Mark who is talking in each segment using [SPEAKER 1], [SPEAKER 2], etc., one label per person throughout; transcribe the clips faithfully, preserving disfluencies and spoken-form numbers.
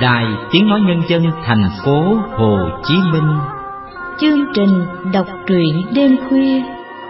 [SPEAKER 1] Đài Tiếng Nói Nhân dân thành phố Hồ Chí Minh.
[SPEAKER 2] Chương trình đọc truyện đêm khuya.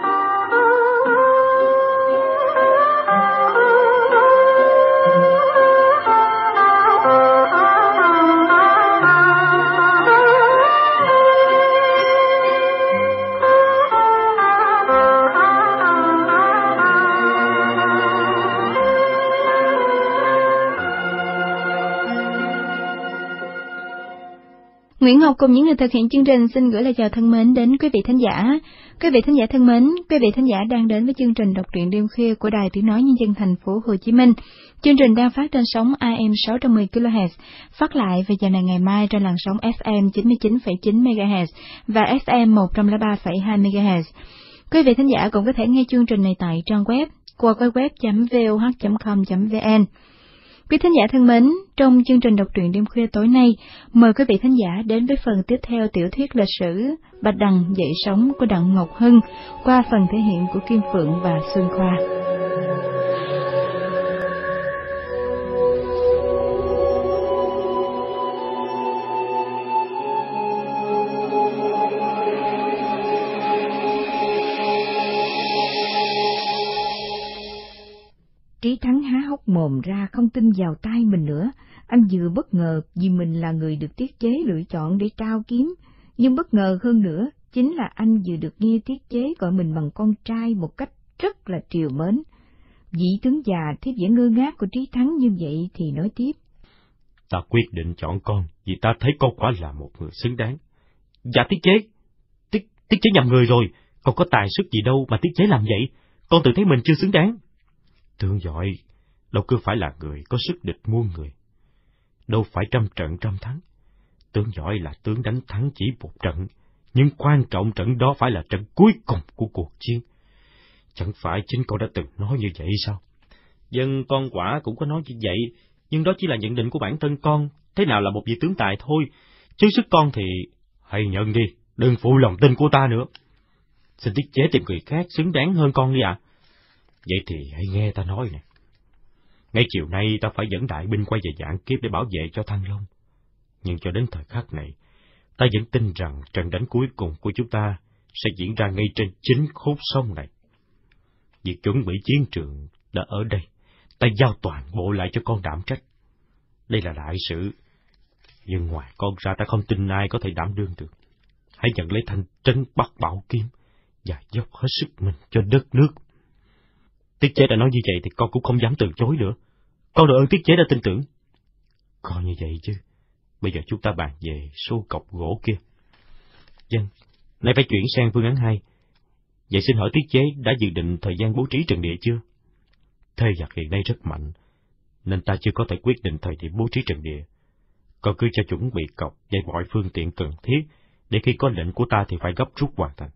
[SPEAKER 2] Nguyễn Ngọc cùng những người thực hiện chương trình xin gửi lời chào thân mến đến quý vị thính giả. Quý vị thính giả thân mến, quý vị thính giả đang đến với chương trình đọc truyện đêm khuya của Đài Tiếng Nói Nhân dân thành phố Hồ Chí Minh. Chương trình đang phát trên sóng A M sáu trăm mười ki lô héc, phát lại vào giờ này ngày mai trên làn sóng F M chín mươi chín phẩy chín mê ga héc và F M một trăm lẻ ba phẩy hai mê ga héc. Quý vị thính giả cũng có thể nghe chương trình này tại trang web w w w chấm v o h chấm com chấm v n. Quý thính giả thân mến, trong chương trình đọc truyện đêm khuya tối nay, mời quý vị thính giả đến với phần tiếp theo tiểu thuyết lịch sử Bạch Đằng dậy sóng của Đặng Ngọc Hưng qua phần thể hiện của Kim Phượng và Xuân Khoa.
[SPEAKER 3] Trí Thắng há hốc mồm ra không tin vào tai mình nữa. Anh vừa bất ngờ vì mình là người được tiết chế lựa chọn để trao kiếm, nhưng bất ngờ hơn nữa chính là anh vừa được nghe tiết chế gọi mình bằng con trai một cách rất là trìu mến. Vị tướng già thấy vẻ ngơ ngác của Trí Thắng như vậy thì nói tiếp:
[SPEAKER 4] Ta quyết định chọn con vì ta thấy con quả là một người xứng đáng. Dạ tiết chế, tiết, tiết chế nhầm người rồi, con có tài sức gì đâu mà tiết chế làm vậy, con tự thấy mình chưa xứng đáng. Tướng giỏi đâu cứ phải là người có sức địch muôn người, đâu phải trăm trận trăm thắng. Tướng giỏi là tướng đánh thắng chỉ một trận, nhưng quan trọng trận đó phải là trận cuối cùng của cuộc chiến. Chẳng phải chính con đã từng nói như vậy sao? Dân con quả cũng có nói như vậy, nhưng đó chỉ là nhận định của bản thân con, thế nào là một vị tướng tài thôi, chứ sức con thì hãy nhận đi, đừng phụ lòng tin của ta nữa. Xin tiết chế tìm người khác xứng đáng hơn con đi ạ. À? Vậy thì hãy nghe ta nói nè. Ngay chiều nay ta phải dẫn đại binh quay về Vạn Kiếp để bảo vệ cho Thăng Long. Nhưng cho đến thời khắc này, ta vẫn tin rằng trận đánh cuối cùng của chúng ta sẽ diễn ra ngay trên chính khúc sông này. Việc chuẩn bị chiến trường đã ở đây, ta giao toàn bộ lại cho con đảm trách. Đây là đại sự, nhưng ngoài con ra ta không tin ai có thể đảm đương được. Hãy nhận lấy thanh trấn Bắc Bảo Kiếm và dốc hết sức mình cho đất nước. Tiết chế đã nói như vậy thì con cũng không dám từ chối nữa. Con đội ơn tiết chế đã tin tưởng. Coi như vậy chứ. Bây giờ chúng ta bàn về số cọc gỗ kia. Dân, nay phải chuyển sang phương án hai. Vậy xin hỏi tiết chế đã dự định thời gian bố trí trận địa chưa? Thê giặc hiện nay rất mạnh, nên ta chưa có thể quyết định thời điểm bố trí trận địa. Con cứ cho chuẩn bị cọc và mọi phương tiện cần thiết, để khi có lệnh của ta thì phải gấp rút hoàn thành.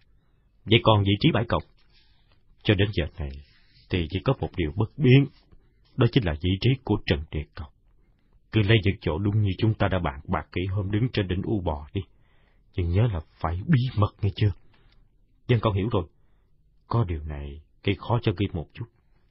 [SPEAKER 4] Vậy còn vị trí bãi cọc? Cho đến giờ này thì chỉ có một điều bất biến, đó chính là vị trí của Trần Địa Cọc. Cứ lấy những chỗ đúng như chúng ta đã bàn bạc kỹ hôm đứng trên đỉnh U Bò đi, nhưng nhớ là phải bí mật nghe chưa? Dân con hiểu rồi. Có điều này gây khó cho Kim một chút.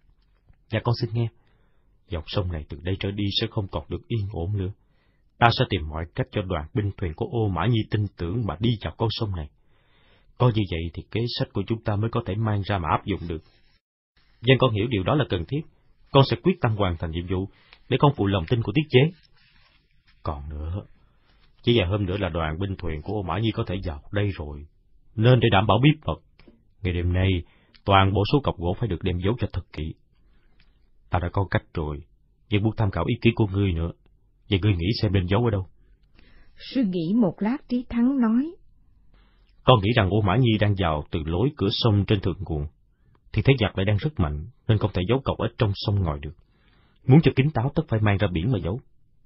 [SPEAKER 4] Dạ con xin nghe. Dòng sông này từ đây trở đi sẽ không còn được yên ổn nữa. Ta sẽ tìm mọi cách cho đoàn binh thuyền của Ô Mã Nhi tin tưởng mà đi vào con sông này. Có như vậy thì kế sách của chúng ta mới có thể mang ra mà áp dụng được. Dân con hiểu điều đó là cần thiết. Con sẽ quyết tâm hoàn thành nhiệm vụ để không phụ lòng tin của tiết chế. Còn nữa, chỉ vài hôm nữa là đoàn binh thuyền của Ô Mã Nhi có thể vào đây rồi. Nên để đảm bảo bí mật, ngày đêm nay toàn bộ số cọc gỗ phải được đem giấu cho thật kỹ. Ta đã có cách rồi, nhưng muốn tham khảo ý kiến của ngươi nữa. Vậy ngươi nghĩ xem nên giấu ở đâu?
[SPEAKER 3] Suy nghĩ một lát, Trí Thắng nói:
[SPEAKER 4] Con nghĩ rằng Ô Mã Nhi đang vào từ lối cửa sông trên thượng nguồn, thì thế giặc lại đang rất mạnh, nên không thể giấu cọc ở trong sông ngòi được. Muốn cho kín táo tất phải mang ra biển mà giấu.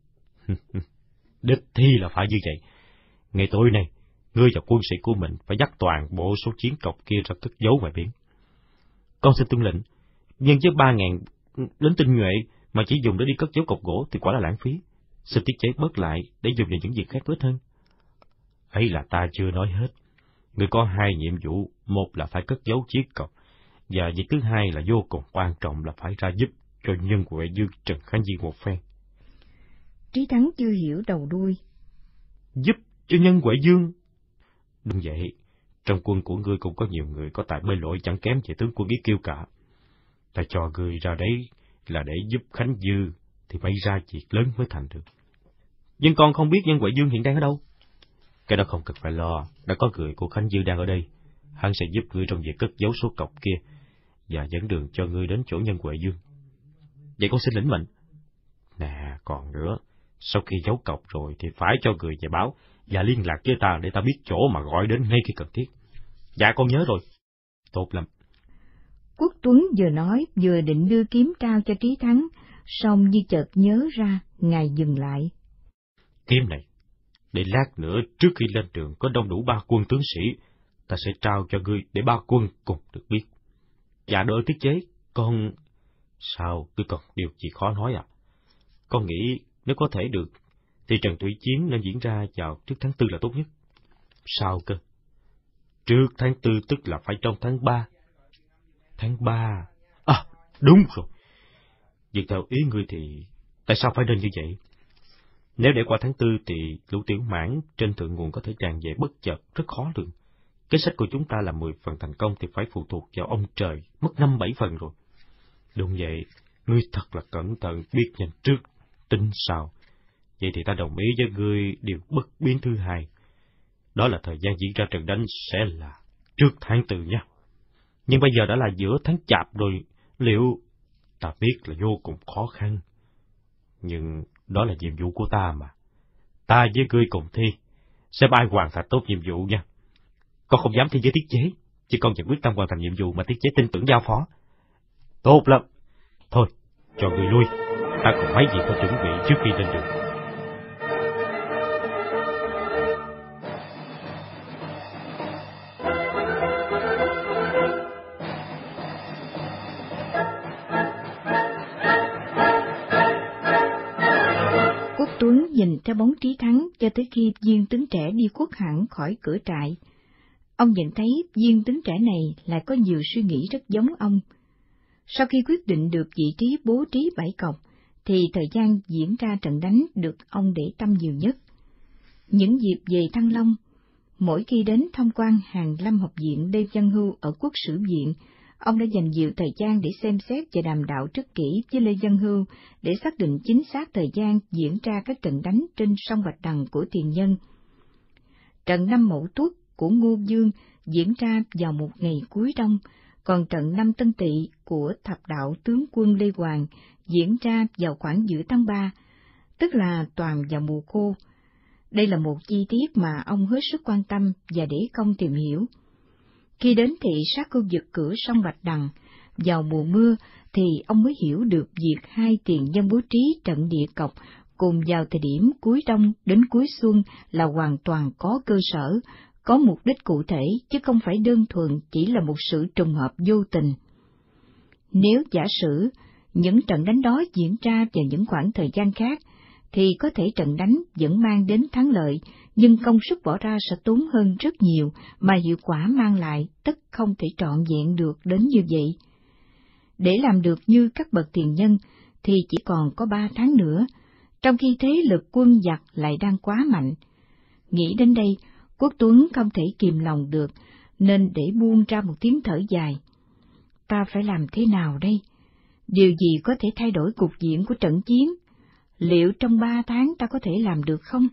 [SPEAKER 4] Đích thi là phải như vậy. Ngày tối nay, ngươi và quân sĩ của mình phải dắt toàn bộ số chiến cọc kia ra cất giấu ngoài biển. Con xin tuân lệnh, nhưng với ba ngàn lính tinh nhuệ mà chỉ dùng để đi cất giấu cọc gỗ thì quả là lãng phí. Xin tiết chế bớt lại để dùng vào những việc khác tốt hơn. Ấy là ta chưa nói hết. Ngươi có hai nhiệm vụ, một là phải cất giấu chiếc cọc, và việc thứ hai là vô cùng quan trọng là phải ra giúp cho nhân Huệ Dương Trần Khánh Diên một phen.
[SPEAKER 3] Trí Thắng chưa hiểu đầu đuôi.
[SPEAKER 4] Giúp cho Nhân Huệ Dương? Đúng vậy, trong quân của ngươi cũng có nhiều người có tài bơi lội chẳng kém về tướng quân Yết Kiêu cả. Ta cho ngươi ra đấy là để giúp Khánh Dư, thì may ra việc lớn mới thành được. Nhưng con không biết Nhân Huệ Dương hiện đang ở đâu. Cái đó không cần phải lo, đã có người của Khánh Dư đang ở đây. Hắn sẽ giúp ngươi trong việc cất giấu số cọc kia, và dẫn đường cho ngươi đến chỗ Nhân Huệ Dương. Vậy con xin lĩnh mệnh. Nè, còn nữa, sau khi giấu cọc rồi thì phải cho người về báo và liên lạc với ta để ta biết chỗ mà gọi đến ngay khi cần thiết. Dạ con nhớ rồi. Tốt lắm.
[SPEAKER 3] Quốc Tuấn vừa nói vừa định đưa kiếm trao cho Trí Thắng, song như chợt nhớ ra, ngài dừng lại.
[SPEAKER 4] Kiếm này, để lát nữa trước khi lên đường có đông đủ ba quân tướng sĩ, ta sẽ trao cho ngươi để ba quân cùng được biết. Dạ đợi tiết chế, con... Sao, cứ còn điều gì khó nói à? Con nghĩ nếu có thể được, thì trận thủy chiến nên diễn ra vào trước tháng tư là tốt nhất. Sao cơ? Trước tháng tư tức là phải trong tháng ba. Tháng ba? À, đúng rồi. Vì theo ý ngươi thì tại sao phải nên như vậy? Nếu để qua tháng tư thì lũ tiểu mãn trên thượng nguồn có thể tràn về bất chợt, rất khó lường. Kế sách của chúng ta là mười phần thành công thì phải phụ thuộc vào ông trời, mất năm bảy phần rồi. Đúng vậy, ngươi thật là cẩn thận, biết nhanh trước, tính sau. Vậy thì ta đồng ý với ngươi điều bất biến thứ hai. Đó là thời gian diễn ra trận đánh sẽ là trước tháng tư nha. Nhưng bây giờ đã là giữa tháng Chạp rồi, liệu... Ta biết là vô cùng khó khăn. Nhưng đó là nhiệm vụ của ta mà. Ta với ngươi cùng thi, sẽ ai hoàn thành tốt nhiệm vụ nha. Con không dám thi với Tiết Chế, chứ con vẫn quyết tâm hoàn thành nhiệm vụ mà Tiết Chế tin tưởng giao phó. Tốt lắm. Thôi, cho người lui, ta còn mấy việc phải chuẩn bị trước khi lên đường.
[SPEAKER 3] Quốc Tuấn nhìn theo bóng Trí Thắng cho tới khi viên tướng trẻ đi khuất hẳn khỏi cửa trại. Ông nhận thấy viên tướng trẻ này lại có nhiều suy nghĩ rất giống ông. Sau khi quyết định được vị trí bố trí bảy cọc, thì thời gian diễn ra trận đánh được ông để tâm nhiều nhất. Những dịp về Thăng Long, mỗi khi đến tham quan Hàn Lâm học viện Lê Văn Hưu ở Quốc sử viện, ông đã dành nhiều thời gian để xem xét và đàm đạo rất kỹ với Lê Văn Hưu để xác định chính xác thời gian diễn ra các trận đánh trên sông Bạch Đằng của tiền nhân. Trận năm Mậu Tuất của Ngô Dương diễn ra vào một ngày cuối đông, còn trận năm Tân Tỵ của thập đạo tướng quân Lê Hoàng diễn ra vào khoảng giữa tháng ba, tức là toàn vào mùa khô. Đây là một chi tiết mà ông hết sức quan tâm và để công tìm hiểu. Khi đến thị sát khu vực cửa sông Bạch Đằng, vào mùa mưa thì ông mới hiểu được việc hai tiền nhân bố trí trận địa cọc cùng vào thời điểm cuối đông đến cuối xuân là hoàn toàn có cơ sở, có mục đích cụ thể chứ không phải đơn thuần chỉ là một sự trùng hợp vô tình. Nếu giả sử những trận đánh đó diễn ra vào những khoảng thời gian khác, thì có thể trận đánh vẫn mang đến thắng lợi, nhưng công sức bỏ ra sẽ tốn hơn rất nhiều, mà hiệu quả mang lại tất không thể trọn vẹn được đến như vậy. Để làm được như các bậc tiền nhân, thì chỉ còn có ba tháng nữa, trong khi thế lực quân giặc lại đang quá mạnh. Nghĩ đến đây, Quốc Tuấn không thể kìm lòng được, nên để buông ra một tiếng thở dài. Ta phải làm thế nào đây? Điều gì có thể thay đổi cục diện của trận chiến? Liệu trong ba tháng ta có thể làm được không?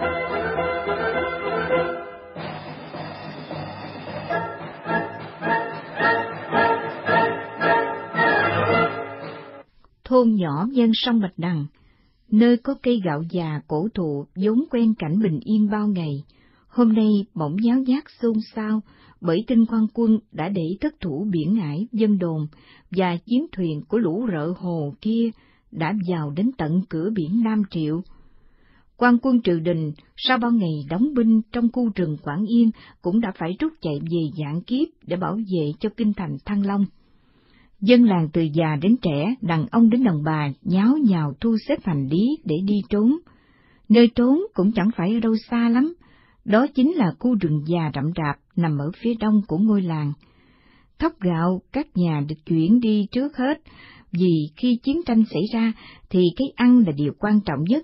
[SPEAKER 3] Thôn nhỏ ven sông Bạch Đằng, nơi có cây gạo già cổ thụ vốn quen cảnh bình yên bao ngày, hôm nay bỗng nháo nhác xôn xao bởi tin quan quân đã để thất thủ biển Ngãi, Vân Đồn và chiến thuyền của lũ rợ hồ kia đã vào đến tận cửa biển Nam Triệu. Quan quân triều đình sau bao ngày đóng binh trong khu rừng Quảng Yên cũng đã phải rút chạy về Vạn Kiếp để bảo vệ cho kinh thành Thăng Long. Dân làng từ già đến trẻ, đàn ông đến đàn bà nháo nhào thu xếp hành lý để đi trốn. Nơi trốn cũng chẳng phải ở đâu xa lắm, đó chính là khu rừng già rậm rạp nằm ở phía đông của ngôi làng. Thóc gạo các nhà được chuyển đi trước hết, vì khi chiến tranh xảy ra thì cái ăn là điều quan trọng nhất,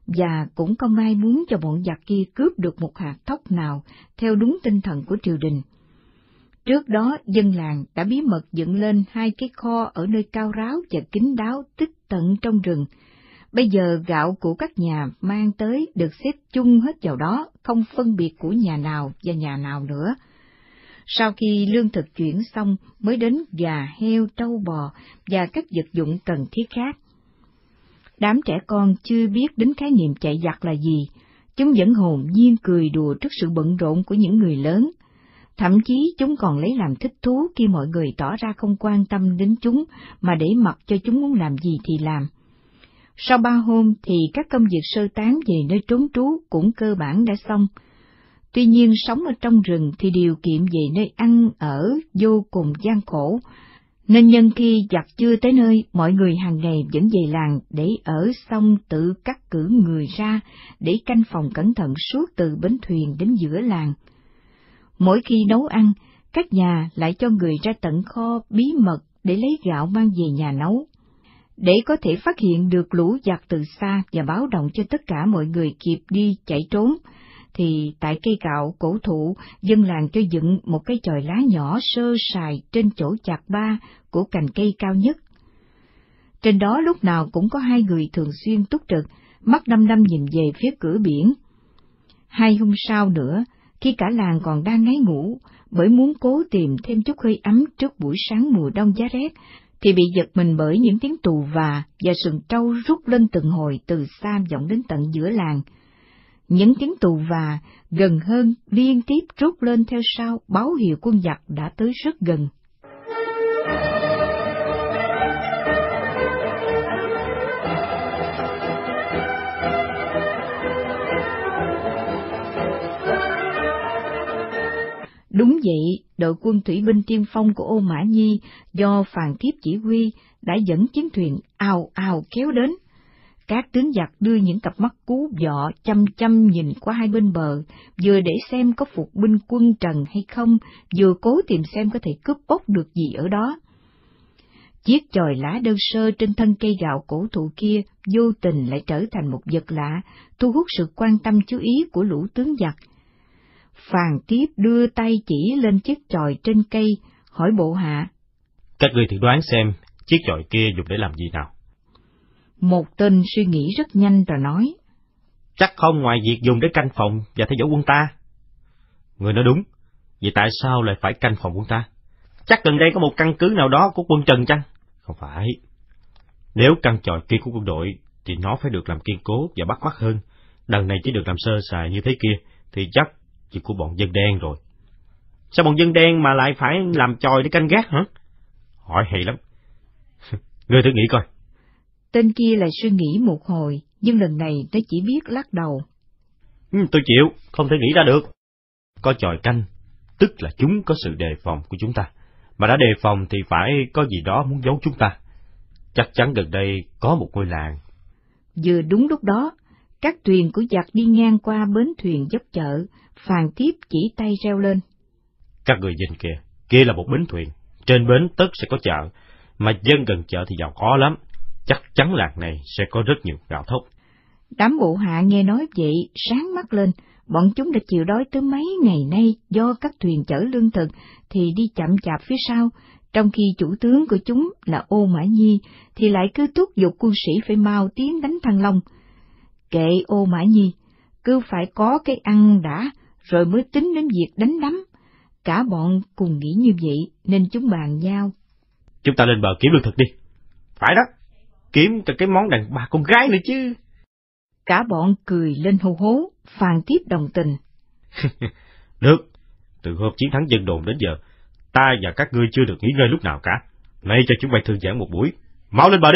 [SPEAKER 3] và cũng không ai muốn cho bọn giặc kia cướp được một hạt thóc nào theo đúng tinh thần của triều đình. Trước đó, dân làng đã bí mật dựng lên hai cái kho ở nơi cao ráo và kín đáo tích tận trong rừng. Bây giờ gạo của các nhà mang tới được xếp chung hết vào đó, không phân biệt của nhà nào và nhà nào nữa. Sau khi lương thực chuyển xong mới đến gà, heo, trâu bò và các vật dụng cần thiết khác. Đám trẻ con chưa biết đến khái niệm chạy giặc là gì, chúng vẫn hồn nhiên cười đùa trước sự bận rộn của những người lớn. Thậm chí chúng còn lấy làm thích thú khi mọi người tỏ ra không quan tâm đến chúng mà để mặc cho chúng muốn làm gì thì làm. Sau ba hôm thì các công việc sơ tán về nơi trốn trú cũng cơ bản đã xong. Tuy nhiên sống ở trong rừng thì điều kiện về nơi ăn ở vô cùng gian khổ, nên nhân khi giặc chưa tới nơi, mọi người hàng ngày vẫn về làng để ở xong tự cắt cử người ra để canh phòng cẩn thận suốt từ bến thuyền đến giữa làng. Mỗi khi nấu ăn, các nhà lại cho người ra tận kho bí mật để lấy gạo mang về nhà nấu. Để có thể phát hiện được lũ giặc từ xa và báo động cho tất cả mọi người kịp đi chạy trốn, thì tại cây gạo cổ thụ, dân làng cho dựng một cái chòi lá nhỏ sơ sài trên chỗ chạc ba của cành cây cao nhất. Trên đó lúc nào cũng có hai người thường xuyên túc trực, mắt đăm đăm nhìn về phía cửa biển. Hai hôm sau nữa, khi cả làng còn đang ngáy ngủ, bởi muốn cố tìm thêm chút hơi ấm trước buổi sáng mùa đông giá rét, thì bị giật mình bởi những tiếng tù và và sừng trâu rút lên từng hồi từ xa vọng đến tận giữa làng. Những tiếng tù và gần hơn liên tiếp rút lên theo sau, báo hiệu quân giặc đã tới rất gần. Đúng vậy, đội quân thủy binh tiên phong của Ô Mã Nhi do Phàn Thiếp chỉ huy đã dẫn chiến thuyền ào ào kéo đến. Các tướng giặc đưa những cặp mắt cú dọ chăm chăm nhìn qua hai bên bờ, vừa để xem có phục binh quân Trần hay không, vừa cố tìm xem có thể cướp bóc được gì ở đó. Chiếc chòi lá đơn sơ trên thân cây gạo cổ thụ kia vô tình lại trở thành một vật lạ, thu hút sự quan tâm chú ý của lũ tướng giặc. Phàn Tiếp đưa tay chỉ lên chiếc chòi trên cây, hỏi bộ hạ:
[SPEAKER 4] Các ngươi thử đoán xem, chiếc chòi kia dùng để làm gì nào?
[SPEAKER 3] Một tên suy nghĩ rất nhanh rồi nói:
[SPEAKER 4] Chắc không ngoài việc dùng để canh phòng và theo dõi quân ta. Người nói đúng, vậy tại sao lại phải canh phòng quân ta? Chắc gần đây có một căn cứ nào đó của quân Trần chăng? Không phải. Nếu căn chòi kia của quân đội, thì nó phải được làm kiên cố và bắt mắt hơn. Đằng này chỉ được làm sơ sài như thế kia, thì chắc chỉ của bọn dân đen rồi. Sao bọn dân đen mà lại phải làm chòi để canh gác hả? Hỏi hay lắm. Ngươi thử nghĩ coi.
[SPEAKER 3] Tên kia lại suy nghĩ một hồi, nhưng lần này nó chỉ biết lắc đầu.
[SPEAKER 4] Ừ, tôi chịu, không thể nghĩ ra được. Có chòi canh, tức là chúng có sự đề phòng của chúng ta. Mà đã đề phòng thì phải có gì đó muốn giấu chúng ta. Chắc chắn gần đây có một ngôi làng.
[SPEAKER 3] Vừa đúng lúc đó, các thuyền của giặc đi ngang qua bến thuyền dốc chợ, Phàn Tiếp chỉ tay reo lên:
[SPEAKER 4] Các người nhìn kìa, kia là một bến thuyền, trên bến tất sẽ có chợ, mà dân gần chợ thì giàu có lắm, chắc chắn làng này sẽ có rất nhiều gạo thóc.
[SPEAKER 3] Đám bộ hạ nghe nói vậy, sáng mắt lên, bọn chúng đã chịu đói tới mấy ngày nay do các thuyền chở lương thực thì đi chậm chạp phía sau, trong khi chủ tướng của chúng là Ô Mã Nhi thì lại cứ thúc giục quân sĩ phải mau tiến đánh Thăng Long. Kệ Ô Mã Nhi, cứ phải có cái ăn đã, rồi mới tính đến việc đánh đấm. Cả bọn cùng nghĩ như vậy, nên chúng bàn nhau:
[SPEAKER 4] Chúng ta lên bờ kiếm lương thực đi. Phải đó, kiếm cả cái món đàn bà con gái nữa chứ.
[SPEAKER 3] Cả bọn cười lên hô hố, Phàn Tiếp đồng tình.
[SPEAKER 4] Được, từ hôm chiến thắng dân đồn đến giờ, ta và các ngươi chưa được nghỉ ngơi lúc nào cả. Nay cho chúng bay thư giãn một buổi, mau lên bờ đi.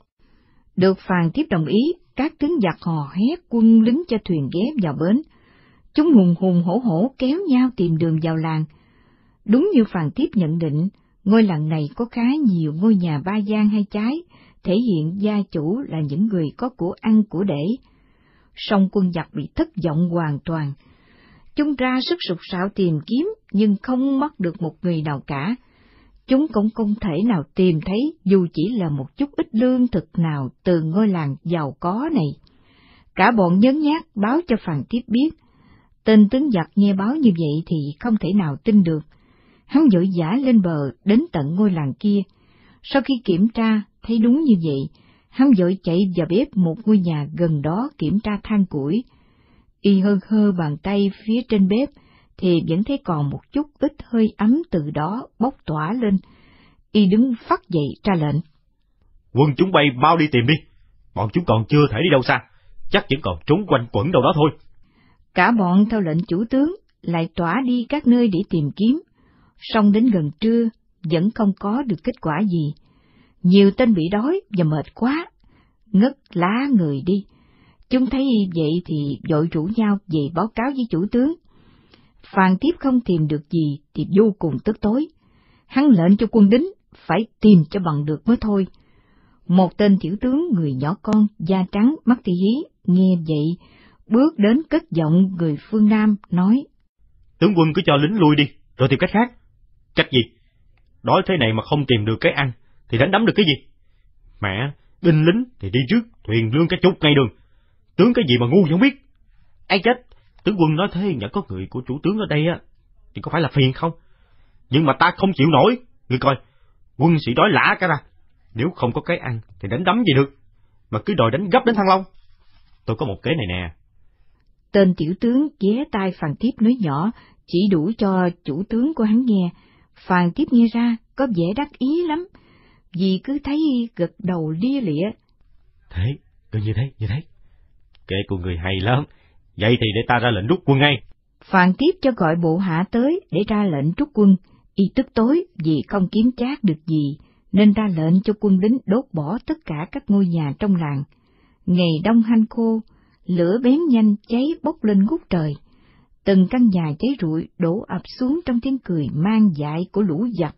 [SPEAKER 3] Được Phàn Tiếp đồng ý, các tướng giặc hò hét quân lính cho thuyền ghé vào bến. Chúng hùng hùng hổ hổ kéo nhau tìm đường vào làng. Đúng như Phàn Tiếp nhận định, ngôi làng này có khá nhiều ngôi nhà ba gian hai trái, thể hiện gia chủ là những người có của ăn của để. Song quân giặc bị thất vọng hoàn toàn. Chúng ra sức sục sạo tìm kiếm, nhưng không mất được một người nào cả. Chúng cũng không thể nào tìm thấy dù chỉ là một chút ít lương thực nào từ ngôi làng giàu có này. Cả bọn nhớn nhác báo cho Phàn Tiếp biết. Tên tướng giặc nghe báo như vậy thì không thể nào tin được. Hắn vội vã lên bờ đến tận ngôi làng kia. Sau khi kiểm tra thấy đúng như vậy, hắn vội chạy vào bếp một ngôi nhà gần đó kiểm tra than củi. Y hơ hơ bàn tay phía trên bếp thì vẫn thấy còn một chút ít hơi ấm từ đó bốc tỏa lên. Y đứng phắt dậy ra lệnh:
[SPEAKER 4] Quân chúng bay mau đi tìm đi, bọn chúng còn chưa thể đi đâu xa, chắc vẫn còn trốn quanh quẩn đâu đó thôi.
[SPEAKER 3] Cả bọn theo lệnh chủ tướng lại tỏa đi các nơi để tìm kiếm, song đến gần trưa vẫn không có được kết quả gì. Nhiều tên bị đói và mệt quá, ngất lá người đi. Chúng thấy vậy thì vội rủ nhau về báo cáo với chủ tướng. Phàn Tiếp không tìm được gì thì vô cùng tức tối. Hắn lệnh cho quân lính phải tìm cho bằng được mới thôi. Một tên tiểu tướng người nhỏ con, da trắng, mắt thì hí, nghe vậy, bước đến cất giọng người phương Nam, nói:
[SPEAKER 4] Tướng quân cứ cho lính lui đi, rồi tìm cách khác. Cách gì? Đói thế này mà không tìm được cái ăn, thì đánh đấm được cái gì? Mẹ, binh lính thì đi trước, thuyền lương cả chục ngày đường. Tướng cái gì mà ngu không biết. Ai chết, tướng quân nói thế nhỡ có người của chủ tướng ở đây á, thì có phải là phiền không? Nhưng mà ta không chịu nổi, người coi, quân sĩ đói lả cả ra. Nếu không có cái ăn thì đánh đấm gì được, mà cứ đòi đánh gấp đến Thăng Long. Tôi có một kế này nè.
[SPEAKER 3] Tên tiểu tướng ghé tai Phàn Tiếp nói nhỏ, chỉ đủ cho chủ tướng của hắn nghe. Phàn Tiếp nghe ra có vẻ đắc ý lắm, vì cứ thấy gật đầu lia lịa.
[SPEAKER 4] Thế, cứ như thế, như thế. Kế của người hay lắm, vậy thì để ta ra lệnh rút quân ngay.
[SPEAKER 3] Phàn Tiếp cho gọi bộ hạ tới để ra lệnh rút quân. Y tức tối vì không kiếm trác được gì, nên ra lệnh cho quân lính đốt bỏ tất cả các ngôi nhà trong làng. Ngày đông hanh khô, lửa bén nhanh cháy bốc lên ngút trời. Từng căn nhà cháy rụi đổ ập xuống trong tiếng cười mang dại của lũ giặc.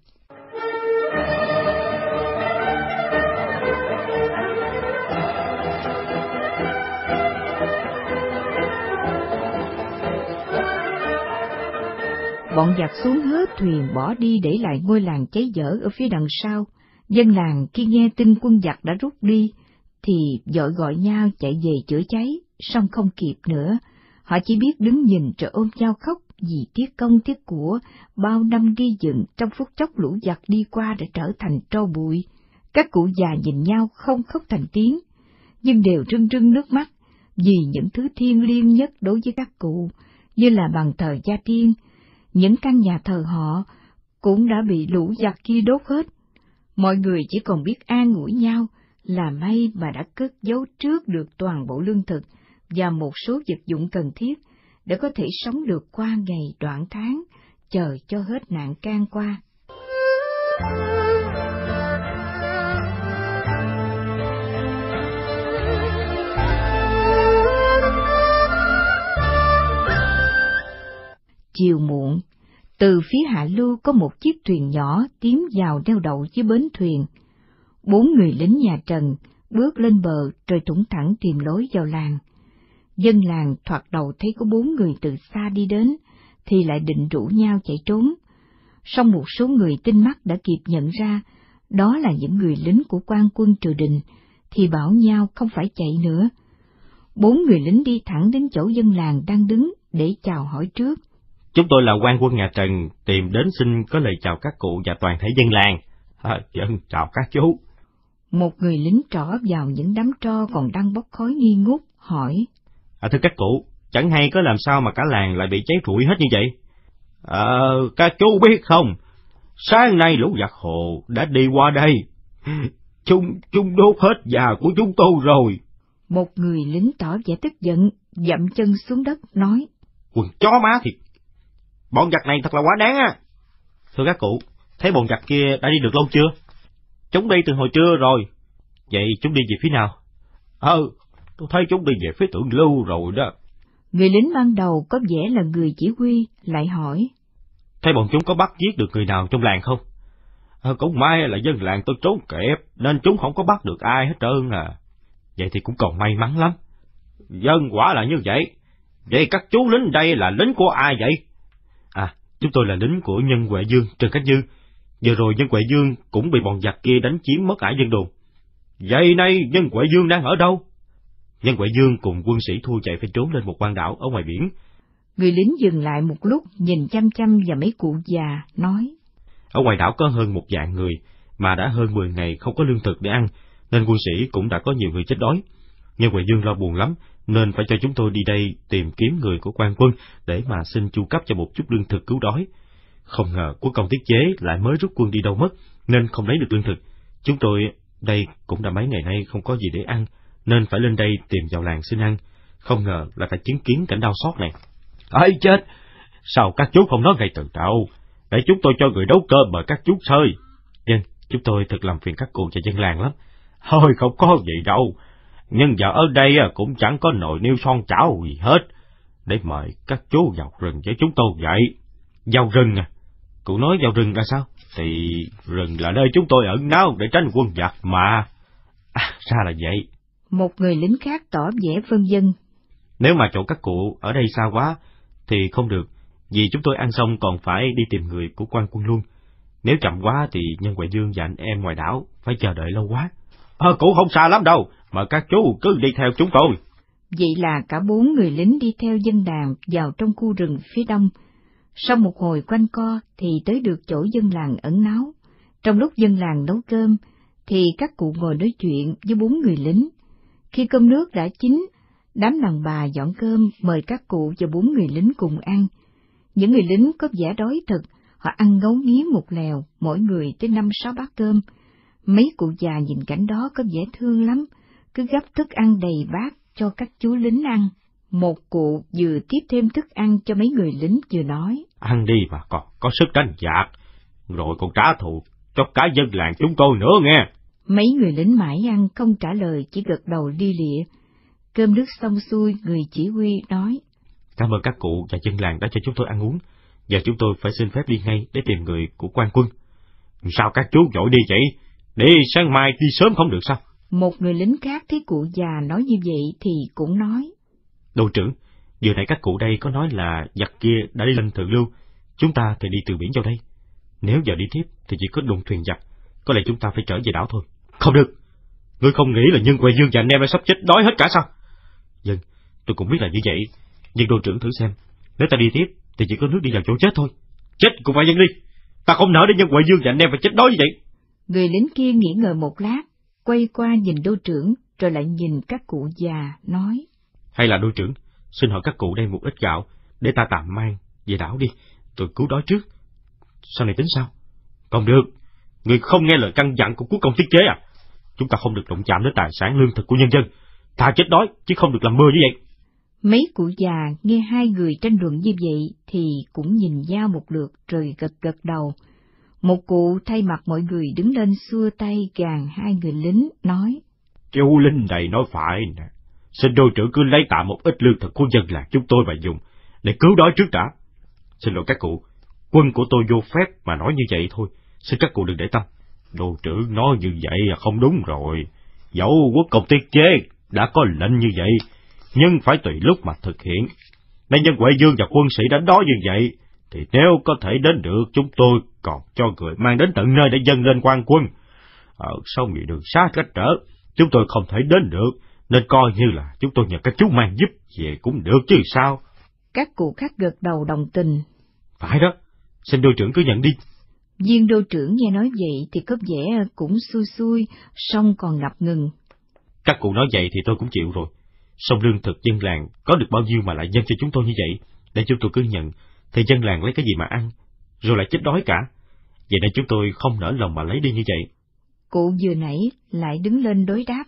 [SPEAKER 3] Bọn giặc xuống hết thuyền bỏ đi để lại ngôi làng cháy dở ở phía đằng sau. Dân làng khi nghe tin quân giặc đã rút đi, thì vội gọi nhau chạy về chữa cháy, song không kịp nữa. Họ chỉ biết đứng nhìn rồi ôm nhau khóc vì tiếc công tiếc của, bao năm gây dựng trong phút chốc lũ giặc đi qua đã trở thành tro bụi. Các cụ già nhìn nhau không khóc thành tiếng, nhưng đều rưng rưng nước mắt, vì những thứ thiêng liêng nhất đối với các cụ, như là bàn thờ gia tiên, những căn nhà thờ họ, cũng đã bị lũ giặc kia đốt hết. Mọi người chỉ còn biết an ủi nhau là may mà đã cất giấu trước được toàn bộ lương thực và một số vật dụng cần thiết để có thể sống được qua ngày đoạn tháng, chờ cho hết nạn can qua. Chiều muộn, từ phía hạ lưu có một chiếc thuyền nhỏ tiến vào neo đậu dưới bến thuyền. Bốn người lính nhà Trần bước lên bờ rồi thủng thẳng tìm lối vào làng. Dân làng thoạt đầu thấy có bốn người từ xa đi đến, thì lại định rủ nhau chạy trốn. Song một số người tinh mắt đã kịp nhận ra đó là những người lính của quan quân triều đình, thì bảo nhau không phải chạy nữa. Bốn người lính đi thẳng đến chỗ dân làng đang đứng để chào hỏi trước.
[SPEAKER 4] Chúng tôi là quan quân nhà Trần, tìm đến xin có lời chào các cụ và toàn thể dân làng. À, dân chào các chú.
[SPEAKER 3] Một người lính trỏ vào những đám tro còn đang bốc khói nghi ngút, hỏi:
[SPEAKER 4] À, thưa các cụ, chẳng hay có làm sao mà cả làng lại bị cháy rụi hết như vậy? Ờ, à, các chú biết không, sáng nay lũ giặc Hồ đã đi qua đây. Chúng, chúng đốt hết nhà của chúng tôi rồi.
[SPEAKER 3] Một người lính tỏ vẻ tức giận, dậm chân xuống đất, nói:
[SPEAKER 4] Quần chó má thiệt, bọn giặc này thật là quá đáng á. Thưa các cụ, thấy bọn giặc kia đã đi được lâu chưa? Chúng đi từ hồi trưa rồi. Vậy chúng đi về phía nào? Ờ, tôi thấy chúng đi về phía Tượng Lưu rồi đó.
[SPEAKER 3] Người lính ban đầu có vẻ là người chỉ huy, lại hỏi:
[SPEAKER 4] Thấy bọn chúng có bắt giết được người nào trong làng không? Ờ, cũng may là dân làng tôi trốn kẹp, nên chúng không có bắt được ai hết trơn à. Vậy thì cũng còn may mắn lắm. Dân quả là như vậy. Vậy các chú lính đây là lính của ai vậy? À, chúng tôi là lính của Nhân Huệ Dương, Trần Cách Dư. Vừa rồi Nhân Huệ Dương cũng bị bọn giặc kia đánh chiếm mất ải dân đồn. Vậy nay Nhân Huệ Dương đang ở đâu? Nhân Huệ Dương cùng quân sĩ thua chạy phải trốn lên một quan đảo ở ngoài biển.
[SPEAKER 3] Người lính dừng lại một lúc, nhìn chăm chăm vào mấy cụ già, nói.
[SPEAKER 4] Ở ngoài đảo có hơn một vạn người, mà đã hơn mười ngày không có lương thực để ăn, nên quân sĩ cũng đã có nhiều người chết đói. Nhân Huệ Dương lo buồn lắm, nên phải cho chúng tôi đi đây tìm kiếm người của quan quân để mà xin chu cấp cho một chút lương thực cứu đói. Không ngờ quốc công Tiết Chế lại mới rút quân đi đâu mất, nên không lấy được lương thực. Chúng tôi đây cũng đã mấy ngày nay không có gì để ăn, nên phải lên đây tìm vào làng xin ăn. Không ngờ là phải chứng kiến cảnh đau xót này. Ấy chết! Sao các chú không nói ngay từ đầu, để chúng tôi cho người nấu cơm mời các chú sơi. Dân, chúng tôi thật làm phiền các cụ và dân làng lắm. Thôi không có gì đâu, nhưng giờ ở đây cũng chẳng có nồi niêu son chảo gì hết, để mời các chú vào rừng với chúng tôi vậy. Vào rừng à? Cụ nói vào rừng là sao? Thì rừng là nơi chúng tôi ẩn náu để tránh quân giặc mà. À, ra là vậy.
[SPEAKER 3] Một người lính khác tỏ vẻ phân vân.
[SPEAKER 4] Nếu mà chỗ các cụ ở đây xa quá thì không được, vì chúng tôi ăn xong còn phải đi tìm người của quan quân luôn. Nếu chậm quá thì Nhân Huệ Dương và anh em ngoài đảo phải chờ đợi lâu quá. Ờ, cụ không xa lắm đâu, mà các chú cứ đi theo chúng tôi.
[SPEAKER 3] Vậy là cả bốn người lính đi theo dân đàn vào trong khu rừng phía đông. Sau một hồi quanh co thì tới được chỗ dân làng ẩn náu. Trong lúc dân làng nấu cơm, thì các cụ ngồi nói chuyện với bốn người lính. Khi cơm nước đã chín, đám đàn bà dọn cơm mời các cụ và bốn người lính cùng ăn. Những người lính có vẻ đói thật, họ ăn ngấu nghiến một lèo, mỗi người tới năm sáu bát cơm. Mấy cụ già nhìn cảnh đó có vẻ thương lắm, cứ gắp thức ăn đầy bát cho các chú lính ăn. Một cụ vừa tiếp thêm thức ăn cho mấy người lính vừa nói.
[SPEAKER 4] Ăn đi mà còn có sức đánh giặc, rồi còn trả thù cho cả dân làng chúng tôi nữa nghe.
[SPEAKER 3] Mấy người lính mãi ăn không trả lời, chỉ gật đầu lia lịa. Cơm nước xong xuôi, người chỉ huy nói.
[SPEAKER 4] Cảm ơn các cụ và dân làng đã cho chúng tôi ăn uống. Giờ chúng tôi phải xin phép đi ngay để tìm người của quan quân. Sao các chú vội đi vậy? Để sáng mai đi sớm không được sao?
[SPEAKER 3] Một người lính khác thấy cụ già nói như vậy thì cũng nói.
[SPEAKER 4] Đội trưởng, vừa nãy các cụ đây có nói là giặc kia đã đi lên thượng lưu, chúng ta thì đi từ biển vào đây. Nếu giờ đi tiếp thì chỉ có đụng thuyền giặc, có lẽ chúng ta phải trở về đảo thôi. Không được, ngươi không nghĩ là Nhân Huệ Dương và anh em đã sắp chết đói hết cả sao? Dân, tôi cũng biết là như vậy, nhưng đội trưởng thử xem, nếu ta đi tiếp thì chỉ có nước đi vào chỗ chết thôi. Chết cũng phải dân đi, ta không nỡ để Nhân Huệ Dương và anh em phải chết đói như vậy.
[SPEAKER 3] Người lính kia nghĩ ngợi một lát, quay qua nhìn đội trưởng, rồi lại nhìn các cụ già, nói. Hay là đội trưởng, xin hỏi các cụ đây một ít gạo, để ta tạm mang về đảo đi, tôi cứu đói trước. Sau này tính sao? Không được, người không nghe lời căn dặn của quốc công Tiết Chế à? Chúng ta không được đụng chạm đến tài sản lương thực của nhân dân, thà chết đói chứ không được làm mưa như vậy. Mấy cụ già nghe hai người tranh luận như vậy thì cũng nhìn nhau một lượt rồi gật gật đầu. Một cụ thay mặt mọi người đứng lên xua tay gàn hai người lính, nói. Chú lính này nói phải nè, xin đội trưởng cứ lấy tạm một ít lương thực của dân làng chúng tôi mà dùng, để cứu đói trước đã. Xin lỗi các cụ, quân của tôi vô phép mà nói như vậy thôi, xin các cụ đừng để tâm. Đội trưởng nói như vậy là không đúng rồi, dẫu quốc công Tiết Chế đã có lệnh như vậy, nhưng phải tùy lúc mà thực hiện. Nên Nhân Huệ Dương và quân sĩ đã nói như vậy, thì nếu có thể đến được, chúng tôi còn cho người mang đến tận nơi để dâng lên quan quân. Ở sau bị đường xá cách trở, chúng tôi không thể đến được, nên coi như là chúng tôi nhờ các chú mang giúp về cũng được chứ sao. Các cụ khác gật đầu đồng tình. Phải đó, xin đội trưởng cứ nhận đi. Viên đô trưởng nghe nói vậy thì có vẻ cũng xui xui, song còn ngập ngừng. Các cụ nói vậy thì tôi cũng chịu rồi. Song lương thực dân làng có được bao nhiêu mà lại dâng cho chúng tôi như vậy, để chúng tôi cứ nhận, thì dân làng lấy cái gì mà ăn, rồi lại chết đói cả. Vậy nên chúng tôi không nỡ lòng mà lấy đi như vậy. Cụ vừa nãy lại đứng lên đối đáp.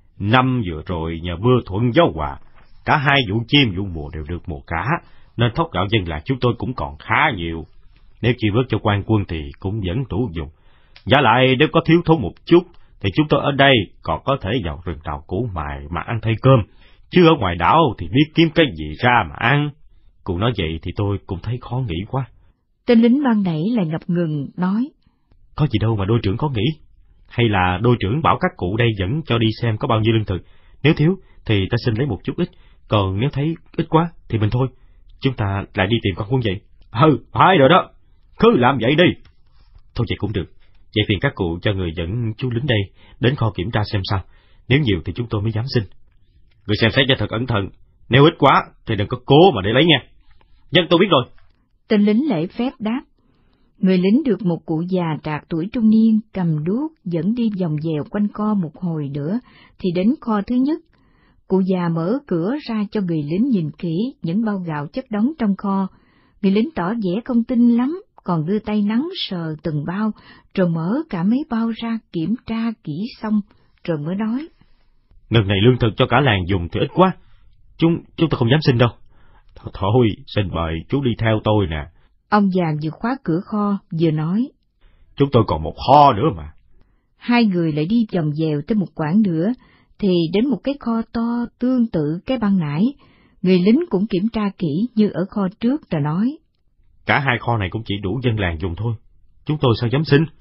[SPEAKER 3] Năm vừa rồi nhờ mưa thuận gió hòa, cả hai vụ chim vụ mùa đều được mùa cả, nên thóc gạo dân làng chúng tôi cũng còn khá nhiều. Nếu chi vớt cho quan quân thì cũng vẫn đủ dùng. Giả lại nếu có thiếu thốn một chút, thì chúng tôi ở đây còn có thể vào rừng đào củ mài mà ăn thay cơm, chứ ở ngoài đảo thì biết kiếm cái gì ra mà ăn. Cụ nói vậy thì tôi cũng thấy khó nghĩ quá. Tên lính ban nãy lại ngập ngừng nói. Có gì đâu mà đô trưởng khó nghĩ. Hay là đô trưởng bảo các cụ đây dẫn cho đi xem có bao nhiêu lương thực. Nếu thiếu thì ta xin lấy một chút ít, còn nếu thấy ít quá thì mình thôi. Chúng ta lại đi tìm quan quân vậy. Ừ, phải rồi đó. Cứ làm vậy đi. Thôi vậy cũng được. Vậy phiền các cụ cho người dẫn chú lính đây đến kho kiểm tra xem sao. Nếu nhiều thì chúng tôi mới dám xin.
[SPEAKER 4] Người xem xét cho thật cẩn thận, nếu ít quá thì đừng có cố mà để lấy nha. Dân tôi biết rồi.
[SPEAKER 3] Tên lính lễ phép đáp. Người lính được một cụ già trạc tuổi trung niên cầm đuốc dẫn đi vòng vèo quanh co một hồi nữa, thì đến kho thứ nhất. Cụ già mở cửa ra cho người lính nhìn kỹ những bao gạo chất đống trong kho. Người lính tỏ vẻ không tin lắm, còn đưa tay nắng sờ từng bao, rồi mở cả mấy bao ra kiểm tra kỹ xong, rồi mới nói.
[SPEAKER 4] Lần này lương thực cho cả làng dùng thì ít quá, chúng chúng tôi không dám xin đâu. Thôi, thôi xin mời chú đi theo tôi nè.
[SPEAKER 3] Ông già vừa khóa cửa kho, vừa nói.
[SPEAKER 4] Chúng tôi còn một kho nữa mà.
[SPEAKER 3] Hai người lại đi vòng vèo tới một quãng nữa, thì đến một cái kho to tương tự cái ban nãy. Người lính cũng kiểm tra kỹ như ở kho trước rồi nói.
[SPEAKER 4] Cả hai kho này cũng chỉ đủ dân làng dùng thôi, chúng tôi sao dám xin.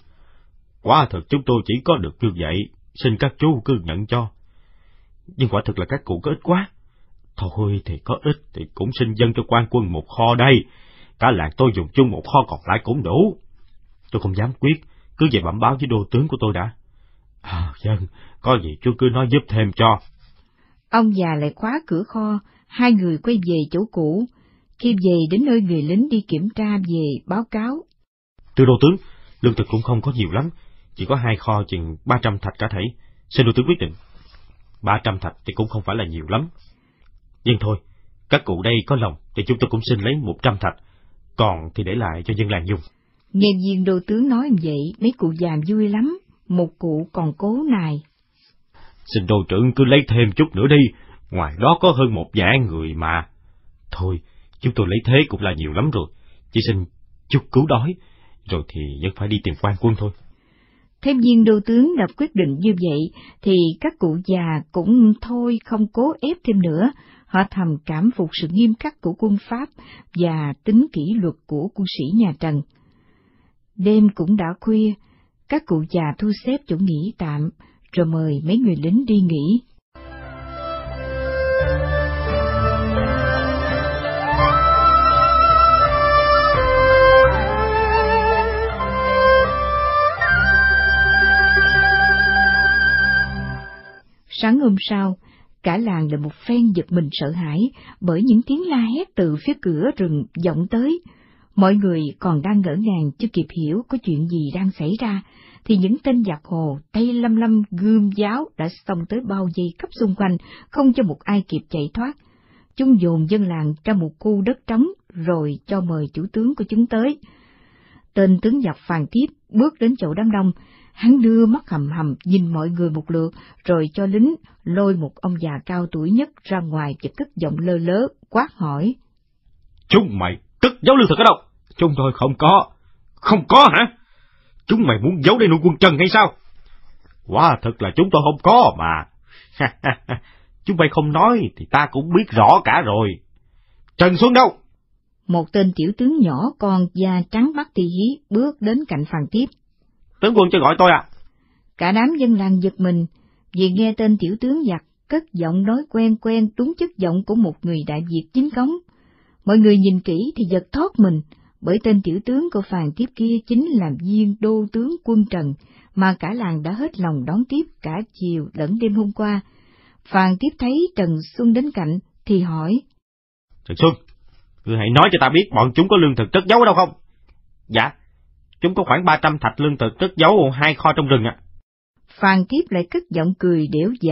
[SPEAKER 4] Quả thật chúng tôi chỉ có được như vậy, xin các chú cứ nhận cho. Nhưng quả thực là các cụ có ít quá. Thôi thì có ít thì cũng xin dân cho quan quân một kho đây. Cả làng tôi dùng chung một kho còn lại cũng đủ. Tôi không dám quyết, cứ về bẩm báo với đô tướng của tôi đã. À, dân, có gì chú cứ nói giúp thêm cho.
[SPEAKER 3] Ông già lại khóa cửa kho, hai người quay về chỗ cũ. Khi về đến nơi người lính đi kiểm tra về báo cáo.
[SPEAKER 4] Thưa đô tướng, lương thực cũng không có nhiều lắm, chỉ có hai kho chừng ba trăm thạch cả thảy. Xin đô tướng quyết định. Ba trăm thạch thì cũng không phải là nhiều lắm. Nhưng thôi, các cụ đây có lòng thì chúng tôi cũng xin lấy một trăm thạch, còn thì để lại cho dân làng dùng.
[SPEAKER 3] Nghe viên đô tướng nói vậy, mấy cụ già vui lắm, một cụ còn cố nài.
[SPEAKER 4] Xin đô trưởng cứ lấy thêm chút nữa đi, ngoài đó có hơn một vạn người mà. Thôi, chúng tôi lấy thế cũng là nhiều lắm rồi, chỉ xin chút cứu đói, rồi thì vẫn phải đi tìm quan quân thôi.
[SPEAKER 3] Thế viên đô tướng đã quyết định như vậy, thì các cụ già cũng thôi không cố ép thêm nữa. Họ thầm cảm phục sự nghiêm khắc của quân Pháp và tính kỷ luật của quân sĩ nhà Trần. Đêm cũng đã khuya, các cụ già thu xếp chỗ nghỉ tạm, rồi mời mấy người lính đi nghỉ. Sáng hôm sau, cả làng là một phen giật mình sợ hãi bởi những tiếng la hét từ phía cửa rừng vọng tới. Mọi người còn đang ngỡ ngàng chưa kịp hiểu có chuyện gì đang xảy ra, thì những tên giặc hồ tay lăm lăm gươm giáo đã xông tới bao vây khắp xung quanh, không cho một ai kịp chạy thoát. Chúng dồn dân làng ra một khu đất trống rồi cho mời chủ tướng của chúng tới. Tên tướng giặc Phàn Thiếp bước đến chỗ đám đông. Hắn đưa mắt hầm hầm nhìn mọi người một lượt, rồi cho lính lôi một ông già cao tuổi nhất ra ngoài và cất giọng lơ lớ, quát hỏi.
[SPEAKER 4] Chúng mày cất giấu lương thực ở đâu? Chúng tôi không có. Không có hả? Chúng mày muốn giấu đây nuôi quân Trần hay sao? Quả thật là chúng tôi không có mà. Chúng mày không nói thì ta cũng biết rõ cả rồi. Trần Xuân đâu?
[SPEAKER 3] Một tên tiểu tướng nhỏ con da trắng mắt tì hí bước đến cạnh Phàn Thiếp.
[SPEAKER 4] Tướng quân cho gọi tôi à?
[SPEAKER 3] Cả đám dân làng giật mình, vì nghe tên tiểu tướng giặc cất giọng nói quen quen đúng chất giọng của một người Đại Việt chính cống. Mọi người nhìn kỹ thì giật thót mình, bởi tên tiểu tướng của Phàn Thiếp kia chính là viên đô tướng quân Trần, mà cả làng đã hết lòng đón tiếp cả chiều lẫn đêm hôm qua. Phàn Thiếp thấy Trần Xuân đến cạnh thì hỏi.
[SPEAKER 4] Trần Xuân, ngươi hãy nói cho ta biết bọn chúng có lương thực cất giấu ở đâu không? Dạ. Chúng có khoảng ba trăm thạch lương thực cất giấu ở hai kho trong rừng ạ. À.
[SPEAKER 3] Phàn Thiếp lại cất giọng cười đểu giả.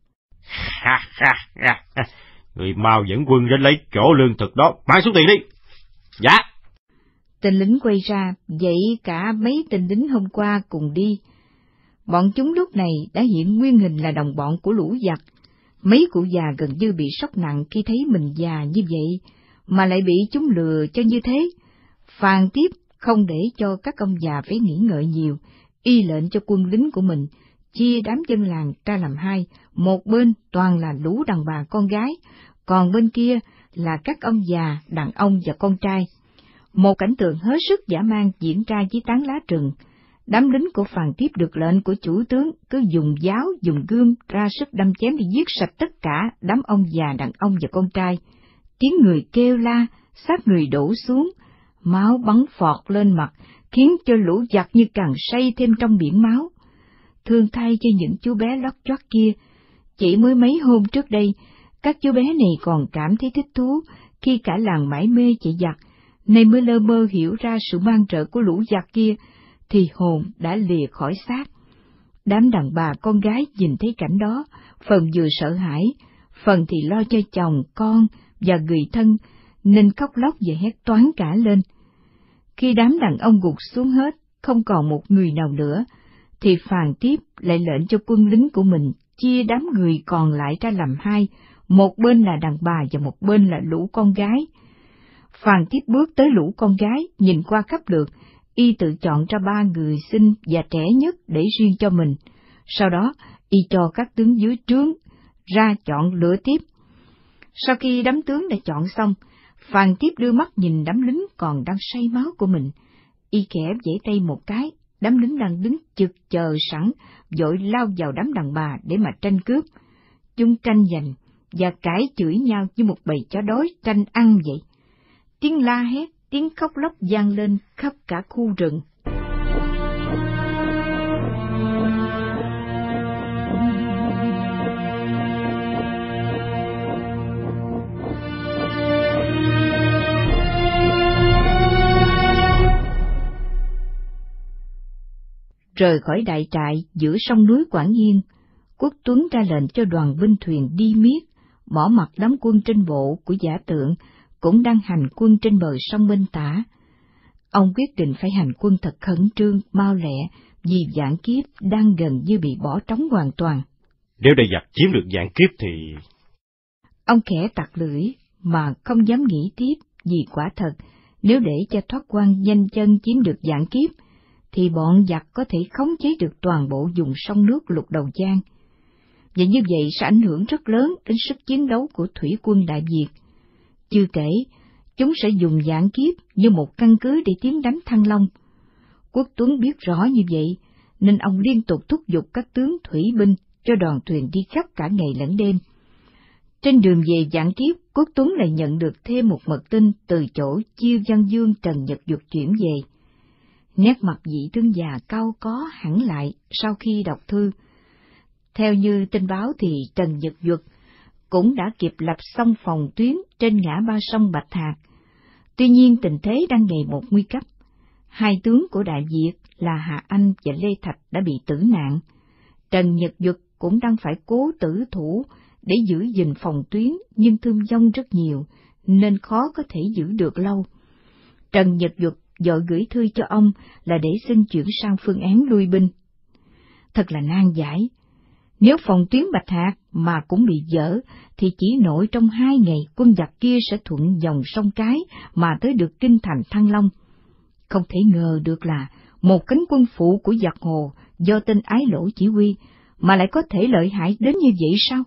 [SPEAKER 4] Ha ha ha, người mau dẫn quân đến lấy chỗ lương thực đó, mang số tiền đi. Dạ.
[SPEAKER 3] Tên lính quay ra, dậy cả mấy tên lính hôm qua cùng đi. Bọn chúng lúc này đã hiện nguyên hình là đồng bọn của lũ giặc. Mấy cụ già gần như bị sốc nặng khi thấy mình già như vậy, mà lại bị chúng lừa cho như thế. Phàn Thiếp không để cho các ông già phải nghĩ ngợi nhiều, y lệnh cho quân lính của mình chia đám dân làng ra làm hai, một bên toàn là lũ đàn bà con gái, còn bên kia là các ông già, đàn ông và con trai. Một cảnh tượng hết sức dã man diễn ra dưới tán lá rừng. Đám lính của Phàn Thiếp được lệnh của chủ tướng cứ dùng giáo, dùng gươm ra sức đâm chém để giết sạch tất cả đám ông già, đàn ông và con trai. Tiếng người kêu la, xác người đổ xuống, máu bắn phọt lên mặt, khiến cho lũ giặc như càng say thêm trong biển máu. Thương thay cho những chú bé lót choát kia, Chỉ mới mấy hôm trước đây, các chú bé này còn cảm thấy thích thú khi cả làng mải mê chạy giặc, nay mới lơ mơ hiểu ra sự mang trợ của lũ giặc kia, thì hồn đã lìa khỏi xác. Đám đàn bà con gái nhìn thấy cảnh đó, phần vừa sợ hãi, phần thì lo cho chồng, con và người thân, nên khóc lóc và hét toáng cả lên. Khi đám đàn ông gục xuống hết, không còn một người nào nữa, thì Phàn Tiếp lại lệnh cho quân lính của mình chia đám người còn lại ra làm hai, một bên là đàn bà và một bên là lũ con gái. Phàn Tiếp bước tới lũ con gái, nhìn qua khắp lượt, y tự chọn ra ba người xinh và trẻ nhất để riêng cho mình. Sau đó, y cho các tướng dưới trướng ra chọn lựa tiếp. Sau khi đám tướng đã chọn xong, Phàn Tiếp đưa mắt nhìn đám lính còn đang say máu của mình. Y khẽ vẫy tay một cái, đám lính đang đứng chực chờ sẵn, vội lao vào đám đàn bà để mà tranh cướp. Chúng tranh giành và cãi chửi nhau như một bầy chó đói tranh ăn vậy. Tiếng la hét, tiếng khóc lóc vang lên khắp cả khu rừng. Rời khỏi đại trại giữa sông núi Quảng Yên, Quốc Tuấn ra lệnh cho đoàn binh thuyền đi miết, bỏ mặc đám quân trên bộ của Giả Tượng cũng đang hành quân trên bờ sông bên tả. Ông quyết định phải hành quân thật khẩn trương, mau lẹ, vì Vạn Kiếp đang gần như bị bỏ trống hoàn toàn.
[SPEAKER 4] Nếu đại giặc chiếm được Vạn Kiếp thì...
[SPEAKER 3] Ông khẽ tặc lưỡi, mà không dám nghĩ tiếp, vì quả thật, nếu để cho Thoát Quan nhanh chân chiếm được Vạn Kiếp, thì bọn giặc có thể khống chế được toàn bộ vùng sông nước Lục Đầu Giang. Và như vậy sẽ ảnh hưởng rất lớn đến sức chiến đấu của thủy quân Đại Việt. Chưa kể, chúng sẽ dùng Vạn Kiếp như một căn cứ để tiến đánh Thăng Long. Quốc Tuấn biết rõ như vậy, nên ông liên tục thúc giục các tướng thủy binh cho đoàn thuyền đi khắp cả ngày lẫn đêm. Trên đường về Vạn Kiếp, Quốc Tuấn lại nhận được thêm một mật tin từ chỗ Chiêu Văn Dương Trần Nhật Duật chuyển về. Nét mặt vị tướng già cau có hẳn lại sau khi đọc thư. Theo như tin báo thì Trần Nhật Duật cũng đã kịp lập xong phòng tuyến trên ngã ba sông Bạch Hạc. Tuy nhiên tình thế đang ngày một nguy cấp. Hai tướng của Đại Việt là Hà Anh và Lê Thạch đã bị tử nạn. Trần Nhật Duật cũng đang phải cố tử thủ để giữ gìn phòng tuyến, nhưng thương vong rất nhiều, nên khó có thể giữ được lâu. Trần Nhật Duật vội gửi thư cho ông là để xin chuyển sang phương án lui binh. Thật là nan giải. Nếu phòng tuyến Bạch Hạc mà cũng bị dở, thì chỉ nổi trong hai ngày quân giặc kia sẽ thuận dòng sông Cái mà tới được kinh thành Thăng Long. Không thể ngờ được là một cánh quân phụ của giặc Hồ do tên Ái Lỗ chỉ huy mà lại có thể lợi hại đến như vậy sao?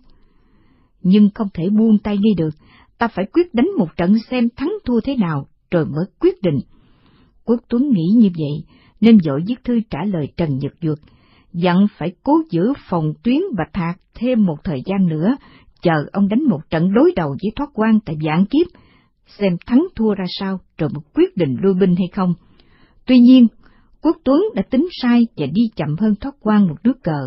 [SPEAKER 3] Nhưng không thể buông tay đi được, ta phải quyết đánh một trận xem thắng thua thế nào rồi mới quyết định. Quốc Tuấn nghĩ như vậy nên vội viết thư trả lời Trần Nhật Duật, dặn phải cố giữ phòng tuyến Bạch Hạc thêm một thời gian nữa, chờ ông đánh một trận đối đầu với Thoát Quan tại Vạn Kiếp, xem thắng thua ra sao rồi mới quyết định lui binh hay không. Tuy nhiên, Quốc Tuấn đã tính sai và đi chậm hơn Thoát Quan một nước cờ.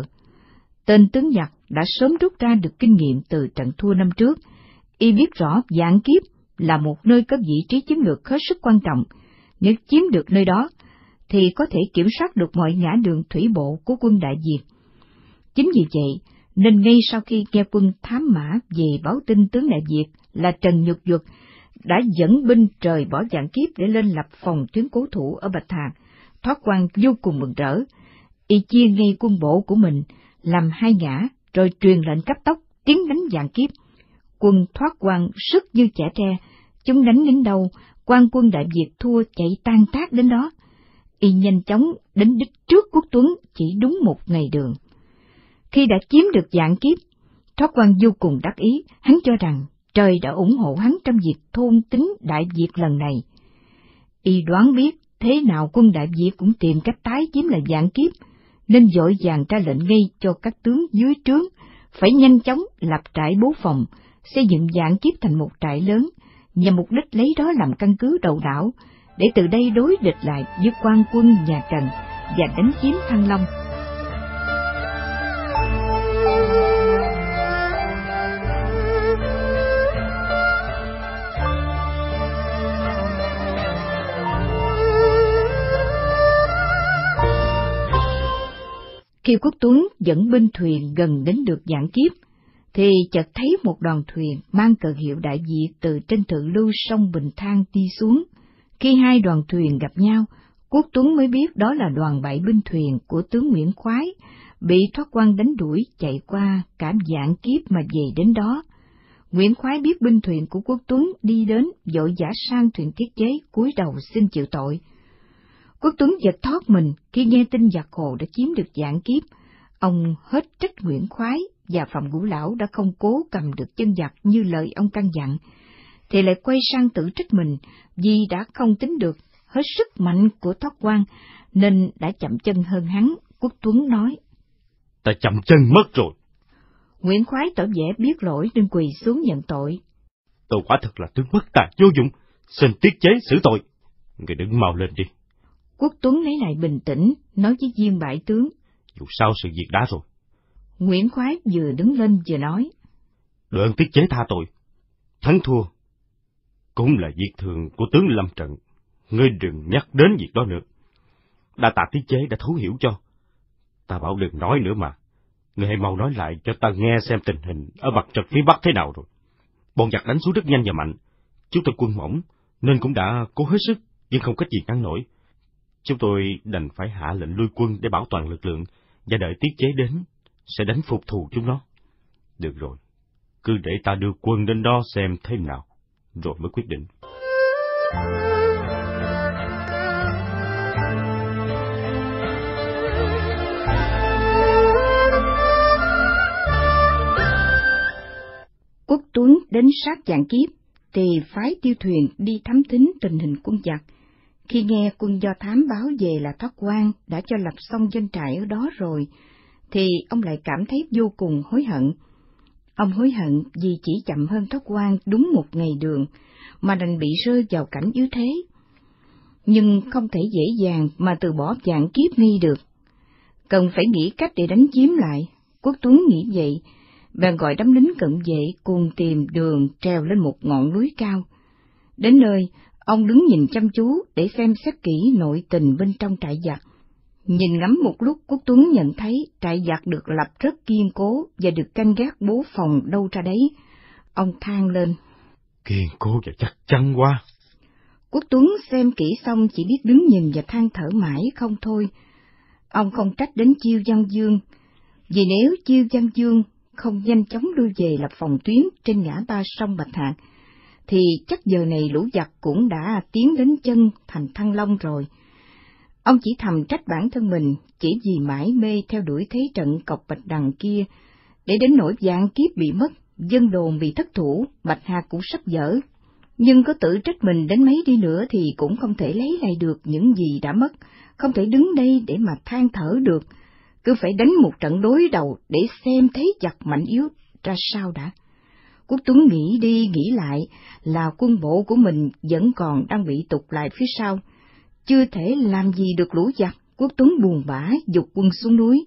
[SPEAKER 3] Tên tướng giặc đã sớm rút ra được kinh nghiệm từ trận thua năm trước, y biết rõ Vạn Kiếp là một nơi có vị trí chiến lược hết sức quan trọng. Nếu chiếm được nơi đó, thì có thể kiểm soát được mọi ngã đường thủy bộ của quân Đại Việt. Chính vì vậy, nên ngay sau khi nghe quân thám mã về báo tin tướng Đại Việt là Trần Nhật Duật đã dẫn binh rời bỏ Vạn Kiếp để lên lập phòng tuyến cố thủ ở Bạch Hạc, Thoát Quan vô cùng mừng rỡ. Y chia ngay quân bộ của mình làm hai ngã, rồi truyền lệnh cấp tốc tiến đánh Vạn Kiếp. Quân Thoát Quan sức như chẻ tre, chúng đánh đến đâu, quan quân Đại Việt thua chạy tan tác đến đó. Y nhanh chóng đến đích trước Quốc Tuấn chỉ đúng một ngày đường. Khi đã chiếm được Vạn Kiếp, Thoát Quan vô cùng đắc ý, hắn cho rằng trời đã ủng hộ hắn trong việc thôn tính Đại Việt lần này. Y đoán biết thế nào quân Đại Việt cũng tìm cách tái chiếm lại Vạn Kiếp, nên vội vàng ra lệnh ngay cho các tướng dưới trướng phải nhanh chóng lập trại bố phòng, xây dựng Vạn Kiếp thành một trại lớn, nhằm mục đích lấy đó làm căn cứ đầu đảo, để từ đây đối địch lại với quan quân nhà Trần và đánh chiếm Thăng Long. Khi Quốc Tuấn dẫn binh thuyền gần đến được Vạn Kiếp, thì chợt thấy một đoàn thuyền mang cờ hiệu Đại Việt từ trên thượng lưu sông Bình Thang đi xuống. Khi hai đoàn thuyền gặp nhau, Quốc Tuấn mới biết đó là đoàn bại binh thuyền của tướng Nguyễn Khoái, bị thoát quan đánh đuổi chạy qua cả Vạn Kiếp mà về đến đó. Nguyễn Khoái biết binh thuyền của Quốc Tuấn đi đến, vội vã sang thuyền tiết chế, cúi đầu xin chịu tội. Quốc Tuấn giật thoát mình khi nghe tin giặc Hồ đã chiếm được Vạn Kiếp. Ông hết trách Nguyễn Khoái và Phạm Ngũ Lão đã không cố cầm được chân giặc như lời ông căn dặn, thì lại quay sang tự trách mình vì đã không tính được hết sức mạnh của thoát quan, nên đã chậm chân hơn hắn. Quốc Tuấn nói:
[SPEAKER 4] Ta chậm chân mất rồi.
[SPEAKER 3] Nguyễn Khoái tỏ vẻ biết lỗi nên quỳ xuống nhận tội.
[SPEAKER 4] Tôi quả thật là tướng bất tài vô dụng, xin tiết chế xử tội. Người đừng mau lên đi.
[SPEAKER 3] Quốc Tuấn lấy lại bình tĩnh, nói với viên bại tướng:
[SPEAKER 4] Dù sao sự việc đã rồi.
[SPEAKER 3] Nguyễn Khoái vừa đứng lên vừa nói:
[SPEAKER 4] Đoạn tiết chế tha tội. Thắng thua cũng là việc thường của tướng lâm trận. Ngươi đừng nhắc đến việc đó nữa. Đa tạ tiết chế đã thấu hiểu cho. Ta bảo đừng nói nữa mà. Ngươi hãy mau nói lại cho ta nghe xem tình hình ở mặt trận phía Bắc thế nào rồi. Bọn giặc đánh xuống rất nhanh và mạnh. Chúng tôi quân mỏng nên cũng đã cố hết sức, nhưng không cách gì ngăn nổi. Chúng tôi đành phải hạ lệnh lui quân để bảo toàn lực lượng, và đợi tiết chế đến sẽ đánh phục thù chúng nó. Được rồi, cứ để ta đưa quân đến đó xem thế nào, rồi mới quyết định.
[SPEAKER 3] Quốc Tuấn đến sát Vạn Kiếp, thì phái Tiêu Thuyền đi thám thính tình hình quân giặc. Khi nghe quân do thám báo về là thoát quan đã cho lập xong doanh trại ở đó rồi, thì ông lại cảm thấy vô cùng hối hận. Ông hối hận vì chỉ chậm hơn thoát quan đúng một ngày đường, mà đành bị rơi vào cảnh yếu thế. Nhưng không thể dễ dàng mà từ bỏ Vạn Kiếp ngay được. Cần phải nghĩ cách để đánh chiếm lại. Quốc Tuấn nghĩ vậy, bèn gọi đám lính cận vệ cùng tìm đường trèo lên một ngọn núi cao. Đến nơi, ông đứng nhìn chăm chú để xem xét kỹ nội tình bên trong trại giặc. Nhìn ngắm một lúc, Quốc Tuấn nhận thấy trại giặc được lập rất kiên cố và được canh gác bố phòng đâu ra đấy. Ông than lên:
[SPEAKER 4] Kiên cố và chắc chắn quá.
[SPEAKER 3] Quốc Tuấn xem kỹ xong chỉ biết đứng nhìn và than thở mãi không thôi. Ông không trách đến Chiêu Văn Dương, vì nếu Chiêu Văn Dương không nhanh chóng đưa về lập phòng tuyến trên ngã ba sông Bạch Hạc, thì chắc giờ này lũ giặc cũng đã tiến đến chân thành Thăng Long rồi. Ông chỉ thầm trách bản thân mình, chỉ vì mãi mê theo đuổi thế trận cọc Bạch Đằng kia, để đến nỗi Vạn Kiếp bị mất, dân đồn bị thất thủ, Bạch Hạc cũng sắp dở. Nhưng có tự trách mình đến mấy đi nữa thì cũng không thể lấy lại được những gì đã mất, không thể đứng đây để mà than thở được, cứ phải đánh một trận đối đầu để xem thế giặc mạnh yếu ra sao đã. Quốc Tuấn nghĩ đi nghĩ lại là quân bộ của mình vẫn còn đang bị tụt lại phía sau, chưa thể làm gì được lũ giặc. Quốc Tuấn buồn bã giục quân xuống núi.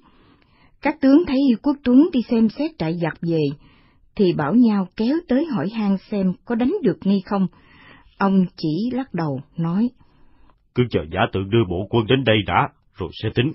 [SPEAKER 3] Các tướng thấy Quốc Tuấn đi xem xét trại giặc về, thì bảo nhau kéo tới hỏi han xem có đánh được ngay không. Ông chỉ lắc đầu nói:
[SPEAKER 4] Cứ chờ giả tượng đưa bộ quân đến đây đã, rồi sẽ tính.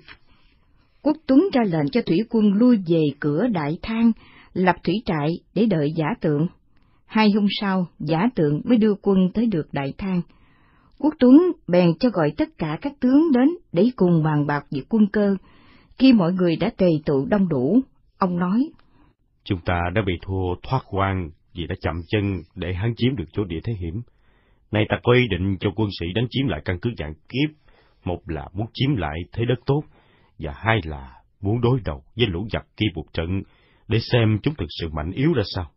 [SPEAKER 3] Quốc Tuấn ra lệnh cho thủy quân lui về cửa Đại Thang, lập thủy trại để đợi giả tượng. Hai hôm sau, giả tượng mới đưa quân tới được Đại Thang. Quốc Tuấn bèn cho gọi tất cả các tướng đến để cùng bàn bạc về quân cơ. Khi mọi người đã tề tụ đông đủ, ông nói:
[SPEAKER 4] Chúng ta đã bị thua thoát quan vì đã chậm chân để hắn chiếm được chỗ địa thế hiểm. Nay ta có ý định cho quân sĩ đánh chiếm lại căn cứ Vạn Kiếp, một là muốn chiếm lại thế đất tốt, và hai là muốn đối đầu với lũ giặc kia một trận để xem chúng thực sự mạnh yếu ra sao.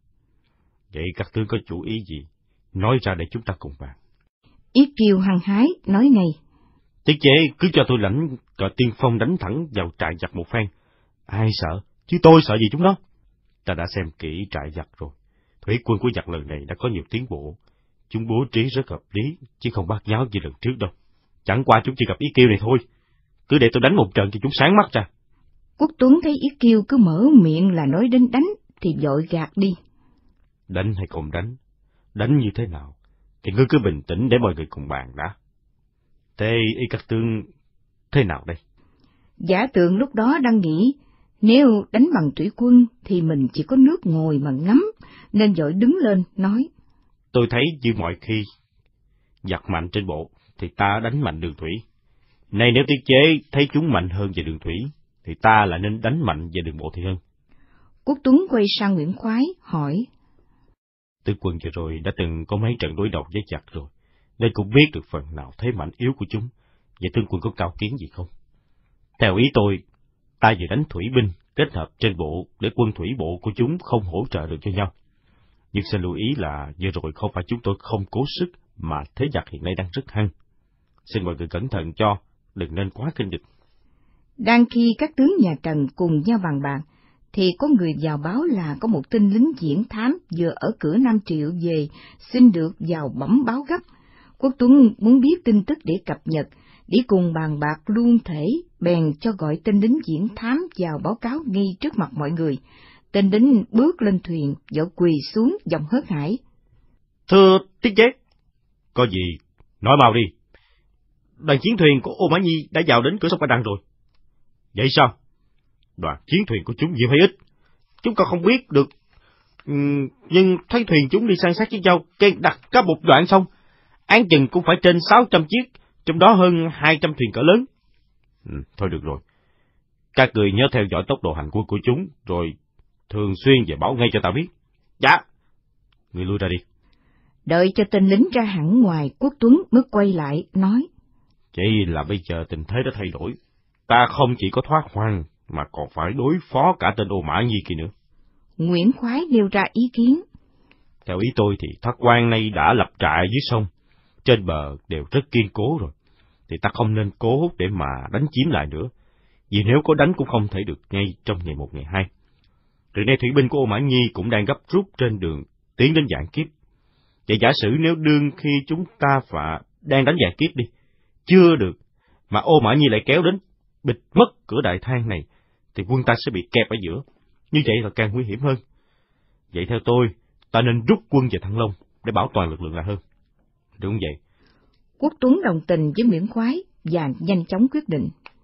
[SPEAKER 4] Vậy các tướng có chủ ý gì? Nói ra để chúng ta cùng bàn.
[SPEAKER 3] Yết Kiêu hăng hái nói ngay:
[SPEAKER 4] Tiết chế cứ cho tôi lãnh cờ tiên phong đánh thẳng vào trại giặc một phen. Ai sợ, chứ tôi sợ gì chúng nó. Ta đã xem kỹ trại giặc rồi. Thủy quân của giặc lần này đã có nhiều tiến bộ. Chúng bố trí rất hợp lý, chứ không bát nháo như lần trước đâu. Chẳng qua chúng chỉ gặp Yết Kiêu này thôi. Cứ để tôi đánh một trận cho chúng sáng mắt ra.
[SPEAKER 3] Quốc Tuấn thấy Yết Kiêu cứ mở miệng là nói đến đánh, thì vội gạt đi.
[SPEAKER 4] Đánh hay không đánh? Đánh như thế nào? Thì ngươi cứ bình tĩnh để mọi người cùng bàn đã. Thế ý các tướng thế nào đây?
[SPEAKER 3] Giả Tượng lúc đó đang nghĩ, nếu đánh bằng thủy quân thì mình chỉ có nước ngồi mà ngắm, nên vội đứng lên, nói.
[SPEAKER 4] Tôi thấy như mọi khi, giặc mạnh trên bộ, thì ta đánh mạnh đường thủy. Nay nếu tiết chế thấy chúng mạnh hơn về đường thủy, thì ta lại nên đánh mạnh về đường bộ thì hơn.
[SPEAKER 3] Quốc Tuấn quay sang Nguyễn Khoái, hỏi.
[SPEAKER 4] Tướng quân vừa rồi đã từng có mấy trận đối đầu với giặc rồi, nên cũng biết được phần nào thế mạnh yếu của chúng. Vậy tướng quân có cao kiến gì không? Theo ý tôi, ta vừa đánh thủy binh kết hợp trên bộ để quân thủy bộ của chúng không hỗ trợ được cho nhau. Nhưng xin lưu ý là vừa rồi không phải chúng tôi không cố sức, mà thế giặc hiện nay đang rất hăng. Xin mọi người cẩn thận cho, đừng nên quá kinh địch.
[SPEAKER 3] Đang khi các tướng nhà Trần cùng nhau bàn bạc, thì có người vào báo là có một tên lính diễn thám vừa ở cửa Nam Triệu về, xin được vào bẩm báo gấp. Quốc Tuấn muốn biết tin tức để cập nhật, để cùng bàn bạc luôn thể, bèn cho gọi tên lính diễn thám vào báo cáo ngay trước mặt mọi người. Tên lính bước lên thuyền, vội quỳ xuống giọng hớt hải.
[SPEAKER 4] Thưa tiết chế, có gì nói mau đi. Đoàn chiến thuyền của Ô Mã Nhi đã vào đến cửa sông Bạch Đằng rồi. Vậy sao? Đoàn chiến thuyền của chúng nhiều hay ít? Chúng con không biết được, uhm, nhưng thấy thuyền chúng đi san sát với nhau, cây đặt cả một đoạn sông, án chừng cũng phải trên sáu trăm chiếc, trong đó hơn hai trăm thuyền cỡ lớn. Ừ, thôi được rồi. Các người nhớ theo dõi tốc độ hành quân của chúng, rồi thường xuyên về báo ngay cho ta biết. Dạ. Người lui ra đi.
[SPEAKER 3] Đợi cho tên lính ra hẳn ngoài, Quốc Tuấn mới quay lại, nói.
[SPEAKER 4] Chỉ là bây giờ tình thế đã thay đổi. Ta không chỉ có thoát hoang, mà còn phải đối phó cả tên Ô Mã Nhi kia nữa.
[SPEAKER 3] Nguyễn Khoái nêu ra ý kiến.
[SPEAKER 4] Theo ý tôi thì Thoát Quan nay đã lập trại dưới sông, trên bờ đều rất kiên cố rồi, thì ta không nên cố để mà đánh chiếm lại nữa, vì nếu có đánh cũng không thể được ngay trong ngày một ngày hai. Từ nay thủy binh của Ô Mã Nhi cũng đang gấp rút trên đường tiến đến Vạn Kiếp. Vậy giả sử nếu đương khi chúng ta phải đang đánh Vạn Kiếp đi, chưa được, mà Ô Mã Nhi lại kéo đến bịt mất cửa đại thang này, thì quân ta sẽ bị kẹp ở giữa, như vậy là càng nguy hiểm hơn. Vậy theo tôi, ta nên rút quân về Thăng Long để bảo toàn lực lượng là hơn. Đúng vậy.
[SPEAKER 3] Quốc Tuấn đồng tình với Nguyễn Khoái và nhanh chóng quyết định.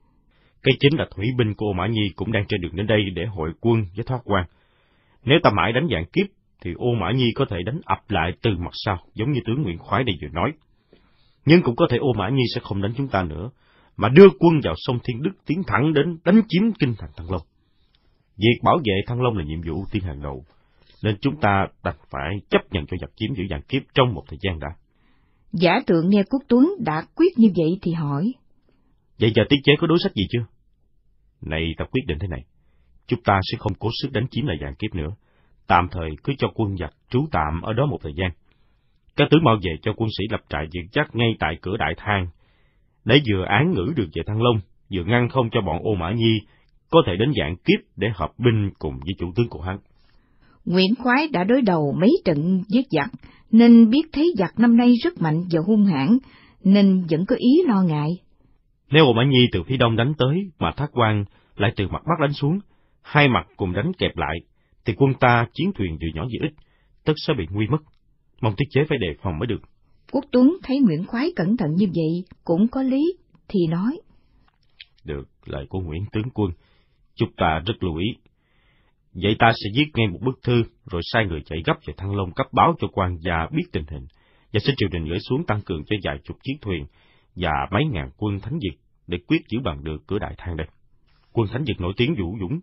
[SPEAKER 4] Cái chính là thủy binh của Ô Mã Nhi cũng đang trên đường đến đây để hội quân với Thoát Quan. Nếu ta mãi đánh Vạn Kiếp, thì Ô Mã Nhi có thể đánh ập lại từ mặt sau, giống như tướng Nguyễn Khoái đây vừa nói. Nhưng cũng có thể Ô Mã Nhi sẽ không đánh chúng ta nữa, mà đưa quân vào sông Thiên Đức tiến thẳng đến đánh chiếm kinh thành Thăng Long. Việc bảo vệ Thăng Long là nhiệm vụ ưu tiên hàng đầu, nên chúng ta đành phải chấp nhận cho giặc chiếm giữ Vạn Kiếp trong một thời gian đã.
[SPEAKER 3] Giả Tượng nghe Quốc Tuấn đã quyết như vậy thì hỏi.
[SPEAKER 4] Vậy giờ tiết chế có đối sách gì chưa? Này ta quyết định thế này, chúng ta sẽ không cố sức đánh chiếm lại Vạn Kiếp nữa, tạm thời cứ cho quân giặc trú tạm ở đó một thời gian. Các tướng bảo vệ cho quân sĩ lập trại vững chắc ngay tại cửa đại thang, để vừa án ngữ được về Thăng Long, vừa ngăn không cho bọn Ô Mã Nhi có thể đến Vạn Kiếp để hợp binh cùng với chủ tướng của hắn.
[SPEAKER 3] Nguyễn Khoái đã đối đầu mấy trận với giặc, nên biết thế giặc năm nay rất mạnh và hung hãn, nên vẫn có ý lo ngại.
[SPEAKER 4] Nếu Ô Mã Nhi từ phía đông đánh tới, mà Thoát Quan lại từ mặt bắc đánh xuống, hai mặt cùng đánh kẹp lại, thì quân ta chiến thuyền vừa nhỏ vừa ít, tất sẽ bị nguy mất. Mong tiết chế phải đề phòng mới được.
[SPEAKER 3] Quốc Tuấn thấy Nguyễn Khoái cẩn thận như vậy cũng có lý, thì nói.
[SPEAKER 4] Được, lời của Nguyễn tướng quân, chúng ta rất lưu ý. Vậy ta sẽ viết ngay một bức thư, rồi sai người chạy gấp về Thăng Long cấp báo cho quan gia biết tình hình, và xin triều đình gửi xuống tăng cường cho vài chục chiến thuyền và mấy ngàn quân Thánh Việt để quyết giữ bằng được cửa đại thang đây. Quân Thánh Việt nổi tiếng vũ dũng.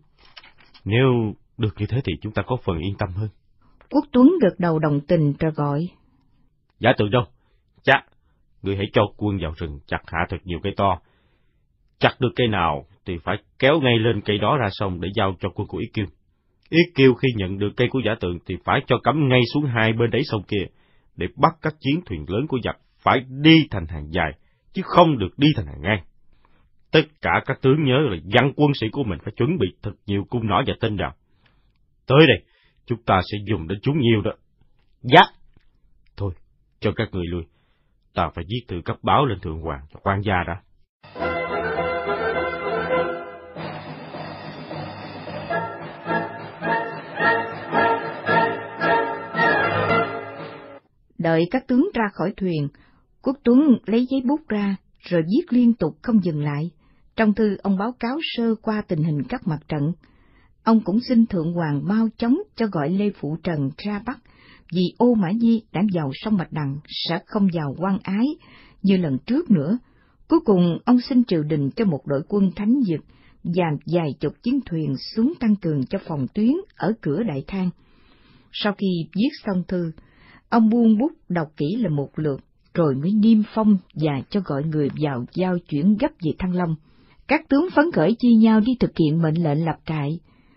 [SPEAKER 4] Nếu được như thế thì chúng ta có phần yên tâm hơn.
[SPEAKER 3] Quốc Tuấn gật đầu đồng tình rồi gọi.
[SPEAKER 4] Giả Tượng đâu? Chắc, người hãy cho quân vào rừng chặt hạ thật nhiều cây to. Chặt được cây nào thì phải kéo ngay lên cây đó ra sông để giao cho quân của Yết Kiêu. Yết Kiêu khi nhận được cây của Giả Tượng thì phải cho cắm ngay xuống hai bên đáy sông kia, để bắt các chiến thuyền lớn của giặc phải đi thành hàng dài, chứ không được đi thành hàng ngang. Tất cả các tướng nhớ là dặn quân sĩ của mình phải chuẩn bị thật nhiều cung nỏ và tên đào. Tới đây, chúng ta sẽ dùng đến chúng nhiều đó. Dạ. Thôi, cho các người lui. Ta phải viết thư cấp báo lên thượng hoàng cho quan gia đã.
[SPEAKER 3] Đợi các tướng ra khỏi thuyền, Quốc Tuấn lấy giấy bút ra, rồi viết liên tục không dừng lại. Trong thư ông báo cáo sơ qua tình hình các mặt trận. Ông cũng xin Thượng Hoàng mau chóng cho gọi Lê Phụ Trần ra Bắc, vì Ô Mã Nhi đã vào sông Bạch Đằng sẽ không vào Quan Ái như lần trước nữa. Cuối cùng ông xin triều đình cho một đội quân thánh dực và vài chục chiến thuyền xuống tăng cường cho phòng tuyến ở cửa Đại Thang. Sau khi viết xong thư, ông buông bút đọc kỹ là một lượt, rồi mới niêm phong và cho gọi người vào giao chuyển gấp về Thăng Long. Các tướng phấn khởi chia nhau đi thực hiện mệnh lệnh lập trại.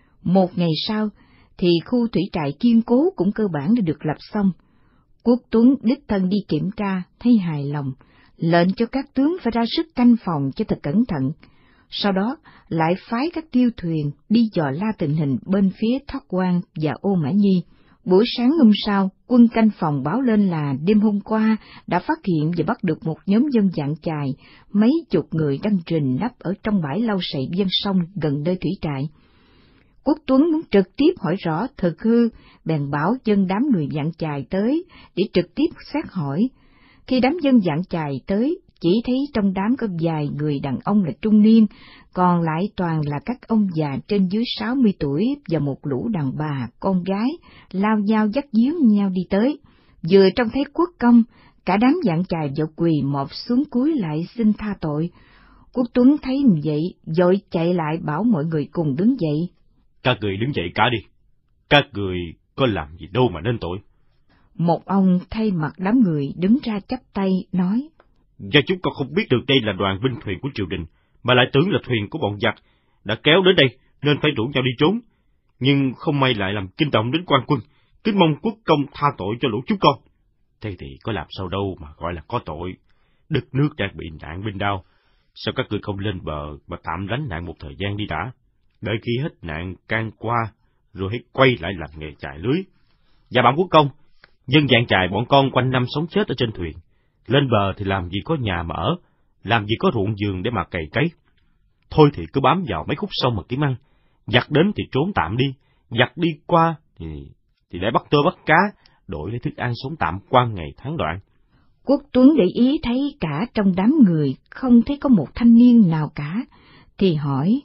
[SPEAKER 3] Một ngày sau, thì khu thủy trại kiên cố cũng cơ bản đã được lập xong. Quốc Tuấn đích thân đi kiểm tra, thấy hài lòng, lệnh cho các tướng phải ra sức canh phòng cho thật cẩn thận. Sau đó lại phái các tiêu thuyền đi dò la tình hình bên phía Thoát Quan và Ô Mã Nhi. Buổi sáng hôm sau, quân canh phòng báo lên là đêm hôm qua đã phát hiện và bắt được một nhóm dân Vạn Chài, mấy chục người đang rình nấp ở trong bãi lau sậy ven sông gần nơi thủy trại. Quốc Tuấn muốn trực tiếp hỏi rõ thực hư, bèn bảo dân đám người Vạn Chài tới để trực tiếp xét hỏi. Khi đám dân Vạn Chài tới, chỉ thấy trong đám có vài người đàn ông là trung niên, còn lại toàn là các ông già trên dưới sáu mươi tuổi và một lũ đàn bà, con gái, lao nhau dắt díu nhau đi tới. Vừa trông thấy Quốc Công, cả đám Vạn Chài vội quỳ mọp xuống cúi lại xin tha tội. Quốc Tuấn thấy vậy, vội chạy lại bảo mọi người cùng đứng dậy.
[SPEAKER 4] Các người đứng dậy cả đi, các người có làm gì đâu mà nên tội.
[SPEAKER 3] Một ông thay mặt đám người đứng ra chắp tay, nói:
[SPEAKER 4] Và chúng con không biết được đây là đoàn binh thuyền của triều đình, mà lại tưởng là thuyền của bọn giặc đã kéo đến đây, nên phải rủ nhau đi trốn. Nhưng không may lại làm kinh động đến quan quân, kính mong Quốc Công tha tội cho lũ chúng con. Thế thì có làm sao đâu mà gọi là có tội. Đất nước đang bị nạn binh đao, sao các ngươi không lên bờ mà tạm lánh nạn một thời gian đi đã, đợi khi hết nạn can qua, rồi hãy quay lại làm nghề chài lưới. Và bản Quốc Công, dân Vạn Chài bọn con quanh năm sống chết ở trên thuyền, lên bờ thì làm gì có nhà mà ở, làm gì có ruộng vườn để mà cày cấy. Thôi thì cứ bám vào mấy khúc sông mà kiếm ăn, giặc đến thì trốn tạm đi, giặc đi qua thì thì để bắt tơ bắt cá, đổi lấy thức ăn sống tạm qua ngày tháng đoạn.
[SPEAKER 3] Quốc Tuấn để ý thấy cả trong đám người không thấy có một thanh niên nào cả, thì hỏi: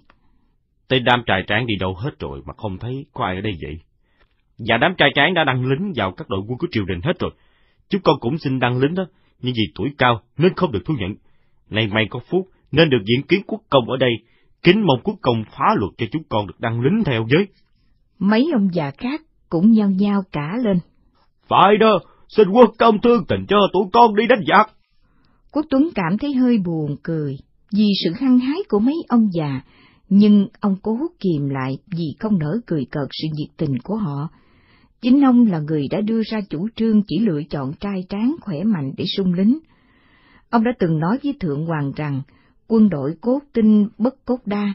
[SPEAKER 4] Tên đám trai tráng đi đâu hết rồi mà không thấy có ai ở đây vậy? Và đám trai tráng đã đăng lính vào các đội quân của triều đình hết rồi. Chúng con cũng xin đăng lính đó, nhưng vì tuổi cao nên không được thu nhận. Nay may có phúc nên được diện kiến Quốc Công ở đây, kính mong Quốc Công phá luật cho chúng con được đăng lính theo với.
[SPEAKER 3] Mấy ông già khác cũng nhao nhao cả lên:
[SPEAKER 4] Phải đó, xin Quốc Công thương tình cho tụi con đi đánh giặc.
[SPEAKER 3] Quốc Tuấn cảm thấy hơi buồn cười vì sự hăng hái của mấy ông già, nhưng ông cố kìm lại vì không nỡ cười cợt sự nhiệt tình của họ. Chính ông là người đã đưa ra chủ trương chỉ lựa chọn trai tráng khỏe mạnh để sung lính. Ông đã từng nói với Thượng Hoàng rằng quân đội cốt tinh bất cốt đa,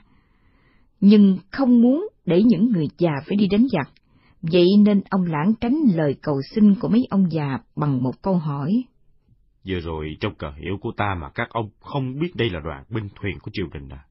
[SPEAKER 3] nhưng không muốn để những người già phải đi đánh giặc. Vậy nên ông lảng tránh lời cầu xin của mấy ông già bằng một câu hỏi:
[SPEAKER 4] Vừa rồi trong cờ hiệu của ta mà các ông không biết đây là đoàn binh thuyền của triều đình à?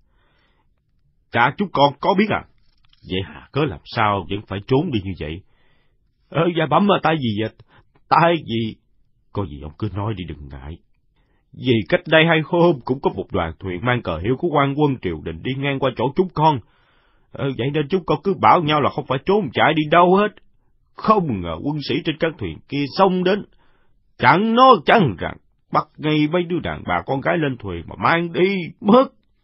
[SPEAKER 4] Cả chúng con có biết à? Vậy hả, cớ làm sao vẫn phải trốn đi như vậy? Ờ, dạ bẩm à, tại gì vậy? Tại gì? Có gì ông cứ nói đi, đừng ngại. Vì cách đây hai hôm cũng có một đoàn thuyền mang cờ hiệu của quan quân triều đình đi ngang qua chỗ chúng con. Ờ, vậy nên chúng con cứ bảo nhau là không phải trốn chạy đi đâu hết. Không ngờ quân sĩ trên các thuyền kia xông đến, chẳng nói chẳng rằng, bắt ngay mấy đứa đàn bà con gái lên thuyền mà mang đi mất.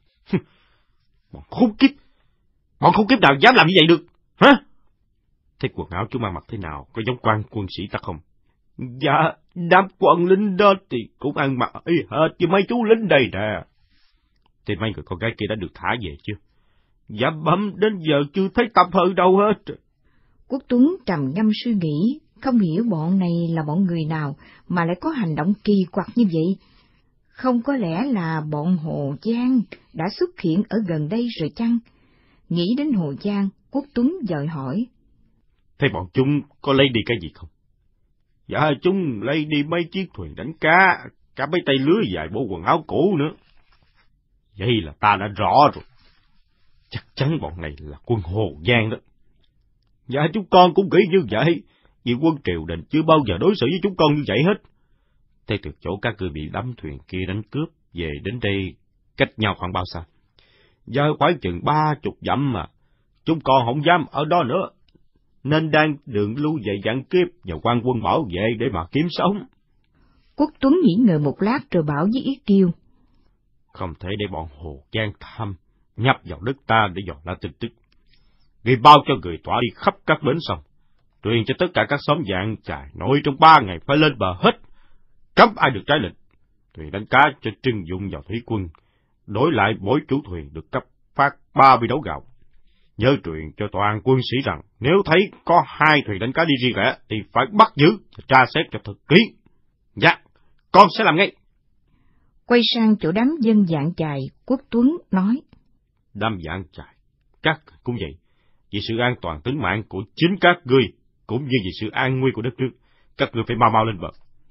[SPEAKER 4] Bọn khốn kiếp! Bọn khốn kiếp nào dám làm như vậy được, hả? Thế quần áo chúng mang mặc thế nào, có giống quan quân sĩ ta không? Dạ, đám quân lính đó thì cũng ăn mặc y hệt như mấy chú lính đây nè. Thế mấy người con gái kia đã được thả về chưa? Dạ bẩm, đến giờ chưa thấy tập hơi đâu hết.
[SPEAKER 3] Quốc Tuấn trầm ngâm suy nghĩ, không hiểu bọn này là bọn người nào mà lại có hành động kỳ quặc như vậy. Không có lẽ là bọn Hồ Giang đã xuất hiện ở gần đây rồi chăng? Nghĩ đến Hồ Giang, Quốc Tuấn dội hỏi:
[SPEAKER 4] Thế bọn chúng có lấy đi cái gì không? Dạ, chúng lấy đi mấy chiếc thuyền đánh cá, cả mấy tay lưới dài, bộ quần áo cũ nữa. Vậy là ta đã rõ rồi. Chắc chắn bọn này là quân Hồ Giang đó. Dạ, chúng con cũng nghĩ như vậy, vì quân triều đình chưa bao giờ đối xử với chúng con như vậy hết. Thế từ chỗ các ngươi bị đám thuyền kia đánh cướp về đến đây cách nhau khoảng bao xa?
[SPEAKER 5] giờ khoảng chừng ba chục dặm mà, chúng con không dám ở đó nữa, nên đang đường lưu về Vạn Kiếp và quan quân bảo vệ để mà kiếm sống.
[SPEAKER 3] Quốc Tuấn nghỉ ngơi một lát rồi bảo với Yết Kiêu:
[SPEAKER 5] Không thể để bọn Hồ gian tham nhập vào đất ta để dò la tin tức. Ghi bao cho người tỏa đi khắp các bến sông, truyền cho tất cả các xóm Vạn Chài nổi trong ba ngày phải lên bờ hết, cấm ai được trái lệnh. Thuyền đánh cá cho trưng dụng vào thủy quân, đổi lại mỗi chủ thuyền được cấp phát ba mươi đấu gạo. Nhớ truyền cho toàn quân sĩ rằng nếu thấy có hai thuyền đánh cá đi riêng lẻ thì phải bắt giữ và tra xét cho thật kỹ. Dạ, con sẽ làm ngay.
[SPEAKER 3] Quay sang chỗ đám dân Vạn Chài, Quốc Tuấn nói:
[SPEAKER 5] Đám Vạn Chài, các cũng vậy, vì sự an toàn tính mạng của chính các ngươi, cũng như vì sự an nguy của đất nước, các ngươi phải mau mau lên bờ.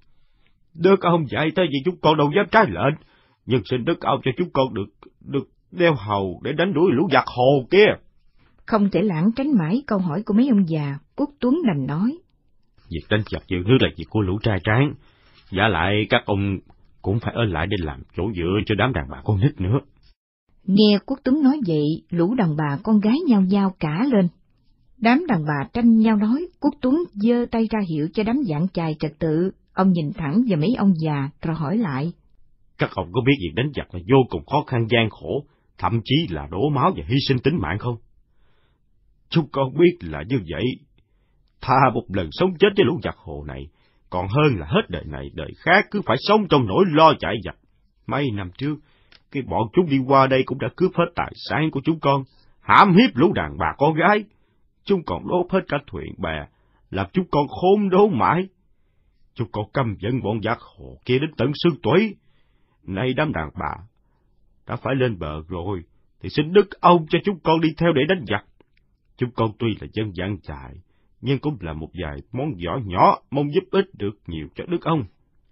[SPEAKER 5] Đất ông dạy tới vì chúng con đâu dám trái lệnh, nhưng xin đất ông cho chúng con được được đeo hầu để đánh đuổi lũ giặc Hồ kia.
[SPEAKER 3] Không thể lãng tránh mãi câu hỏi của mấy ông già, Quốc Tuấn đành nói:
[SPEAKER 5] Việc đánh giặc giữ nước là việc của lũ trai tráng, giả lại các ông cũng phải ở lại để làm chỗ dựa cho đám đàn bà con nít nữa.
[SPEAKER 3] Nghe Quốc Tuấn nói vậy, lũ đàn bà con gái nhao nhao cả lên. Đám đàn bà tranh nhau nói, Quốc Tuấn giơ tay ra hiệu cho đám Vạn Chài trật tự. Ông nhìn thẳng vào mấy ông già rồi hỏi lại:
[SPEAKER 5] Các ông có biết việc đánh giặc là vô cùng khó khăn gian khổ, thậm chí là đổ máu và hy sinh tính mạng không? Chúng con biết là như vậy. Tha một lần sống chết với lũ giặc Hồ này, còn hơn là hết đời này đời khác cứ phải sống trong nỗi lo chạy giặc. Mấy năm trước, cái bọn chúng đi qua đây cũng đã cướp hết tài sản của chúng con, hãm hiếp lũ đàn bà con gái. Chúng còn đốt hết cả thuyền bè, làm chúng con khốn đốn mãi. Chúng con căm giận bọn giặc Hồ kia đến tận xương tủy. Nay đám đàn bà đã phải lên bờ rồi, thì xin đức ông cho chúng con đi theo để đánh giặc. Chúng con tuy là dân Vạn Chài, nhưng cũng là một vài món võ nhỏ, mong giúp ích được nhiều cho đức ông.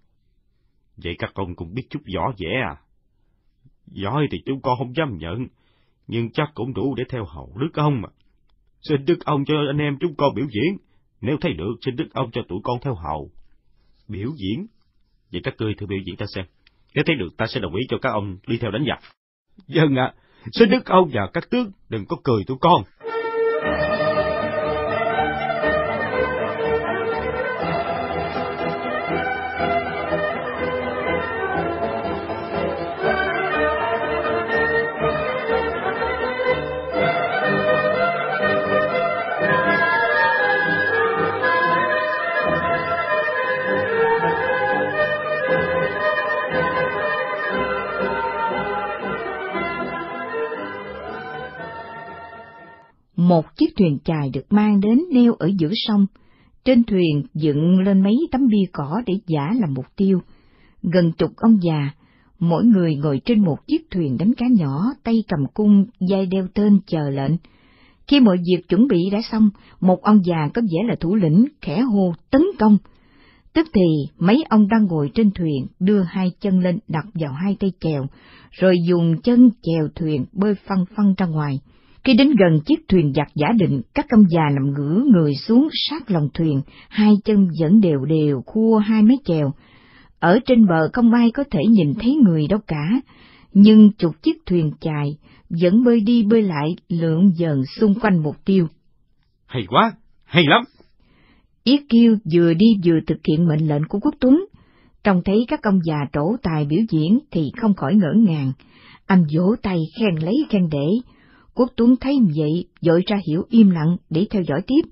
[SPEAKER 5] Vậy các ông cũng biết chút võ vẽ à? Giỏi thì chúng con không dám nhận, nhưng chắc cũng đủ để theo hầu đức ông mà. Xin đức ông cho anh em chúng con biểu diễn, nếu thấy được xin đức ông cho tụi con theo hầu. Biểu diễn? Vậy các ngươi thử biểu diễn ta xem, nếu thấy được ta sẽ đồng ý cho các ông đi theo đánh giặc. Vâng ạ, à, xin đức ông và các tướng đừng có cười tụi con.
[SPEAKER 3] Một chiếc thuyền chài được mang đến neo ở giữa sông. Trên thuyền dựng lên mấy tấm bia cỏ để giả làm mục tiêu. Gần chục ông già, mỗi người ngồi trên một chiếc thuyền đánh cá nhỏ, tay cầm cung, vai đeo tên chờ lệnh. Khi mọi việc chuẩn bị đã xong, một ông già có vẻ là thủ lĩnh khẽ hô tấn công. Tức thì mấy ông đang ngồi trên thuyền đưa hai chân lên đặt vào hai tay chèo, rồi dùng chân chèo thuyền bơi phăng phăng ra ngoài. Khi đến gần chiếc thuyền giặc giả định, các ông già nằm ngửa người xuống sát lòng thuyền, hai chân vẫn đều đều khua hai mái chèo. Ở trên bờ không ai có thể nhìn thấy người đâu cả, nhưng chục chiếc thuyền chài vẫn bơi đi bơi lại lượn vờn xung quanh mục tiêu.
[SPEAKER 5] Hay quá, hay lắm!
[SPEAKER 3] Yết Kiêu vừa đi vừa thực hiện mệnh lệnh của Quốc Tuấn. Trông thấy các ông già trổ tài biểu diễn thì không khỏi ngỡ ngàng. Anh vỗ tay khen lấy khen để. Quốc Tuấn thấy vậy, vội ra hiểu im lặng để theo dõi tiếp.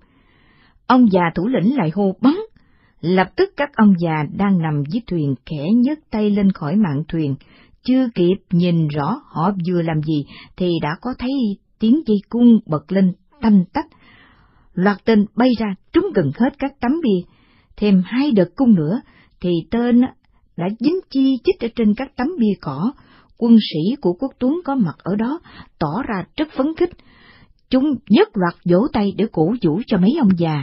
[SPEAKER 3] Ông già thủ lĩnh lại hô bắn. Lập tức các ông già đang nằm dưới thuyền khẽ nhấc tay lên khỏi mạn thuyền, chưa kịp nhìn rõ họ vừa làm gì thì đã có thấy tiếng dây cung bật lên tanh tách. Loạt tên bay ra trúng gần hết các tấm bia, thêm hai đợt cung nữa thì tên đã dính chi chít ở trên các tấm bia cỏ. Quân sĩ của Quốc Tuấn có mặt ở đó tỏ ra rất phấn khích. Chúng nhất loạt vỗ tay để cổ vũ cho mấy ông già.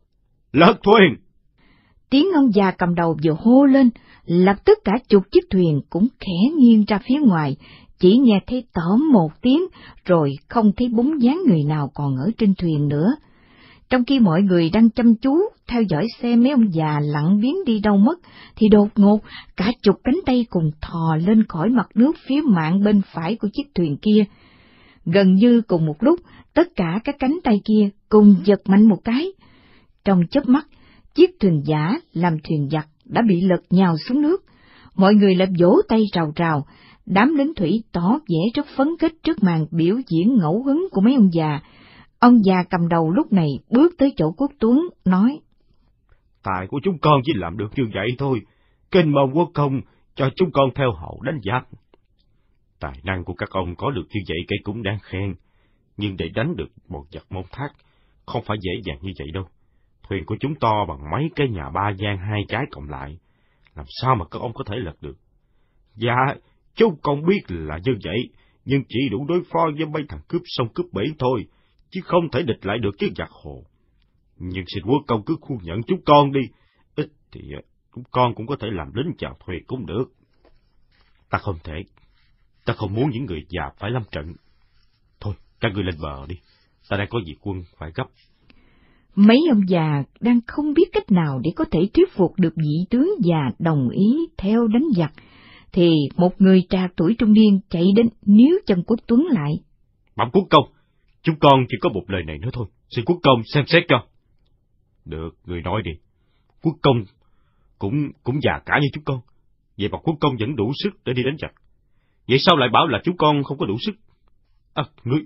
[SPEAKER 5] Lật thuyền!
[SPEAKER 3] Tiếng ông già cầm đầu vừa hô lên, lập tức cả chục chiếc thuyền cũng khẽ nghiêng ra phía ngoài, chỉ nghe thấy tỏm một tiếng, rồi không thấy bóng dáng người nào còn ở trên thuyền nữa. Trong khi mọi người đang chăm chú theo dõi xem mấy ông già lặng biến đi đâu mất, thì đột ngột cả chục cánh tay cùng thò lên khỏi mặt nước phía mạn bên phải của chiếc thuyền kia. Gần như cùng một lúc, tất cả các cánh tay kia cùng giật mạnh một cái. Trong chớp mắt, chiếc thuyền giả làm thuyền giặc đã bị lật nhào xuống nước. Mọi người lại vỗ tay rào rào, đám lính thủy tỏ vẻ rất phấn khích trước màn biểu diễn ngẫu hứng của mấy ông già. Ông già cầm đầu lúc này bước tới chỗ Quốc Tuấn, nói:
[SPEAKER 5] Tài của chúng con chỉ làm được như vậy thôi, kinh mong quốc công cho chúng con theo hậu đánh giặc. Tài năng của các ông có được như vậy cây cũng đáng khen, nhưng để đánh được một giặc môn thác không phải dễ dàng như vậy đâu. Thuyền của chúng to bằng mấy cái nhà ba gian hai trái cộng lại, làm sao mà các ông có thể lật được? Dạ, chúng con biết là như vậy, nhưng chỉ đủ đối phó với mấy thằng cướp sông cướp biển thôi, chứ không thể địch lại được chiếc giặc hồ. Nhưng xin quốc công cứ khu nhận chúng con đi, ít thì chúng con cũng có thể làm lính chèo thuyền cũng được. Ta không thể, ta không muốn những người già phải lâm trận. Thôi, các ngươi lên bờ đi, ta đang có việc quân phải gấp.
[SPEAKER 3] Mấy ông già đang không biết cách nào để có thể thuyết phục được vị tướng già đồng ý theo đánh giặc, thì một người trạc tuổi trung niên chạy đến níu chân Quốc Tuấn lại.
[SPEAKER 5] Bẩm quốc công, chúng con chỉ có một lời này nữa thôi, xin quốc công xem xét cho. Được, người nói đi. Quốc công cũng cũng già cả như chúng con, vậy mà quốc công vẫn đủ sức để đi đánh giặc. Vậy sao lại bảo là chúng con không có đủ sức? À, ngươi...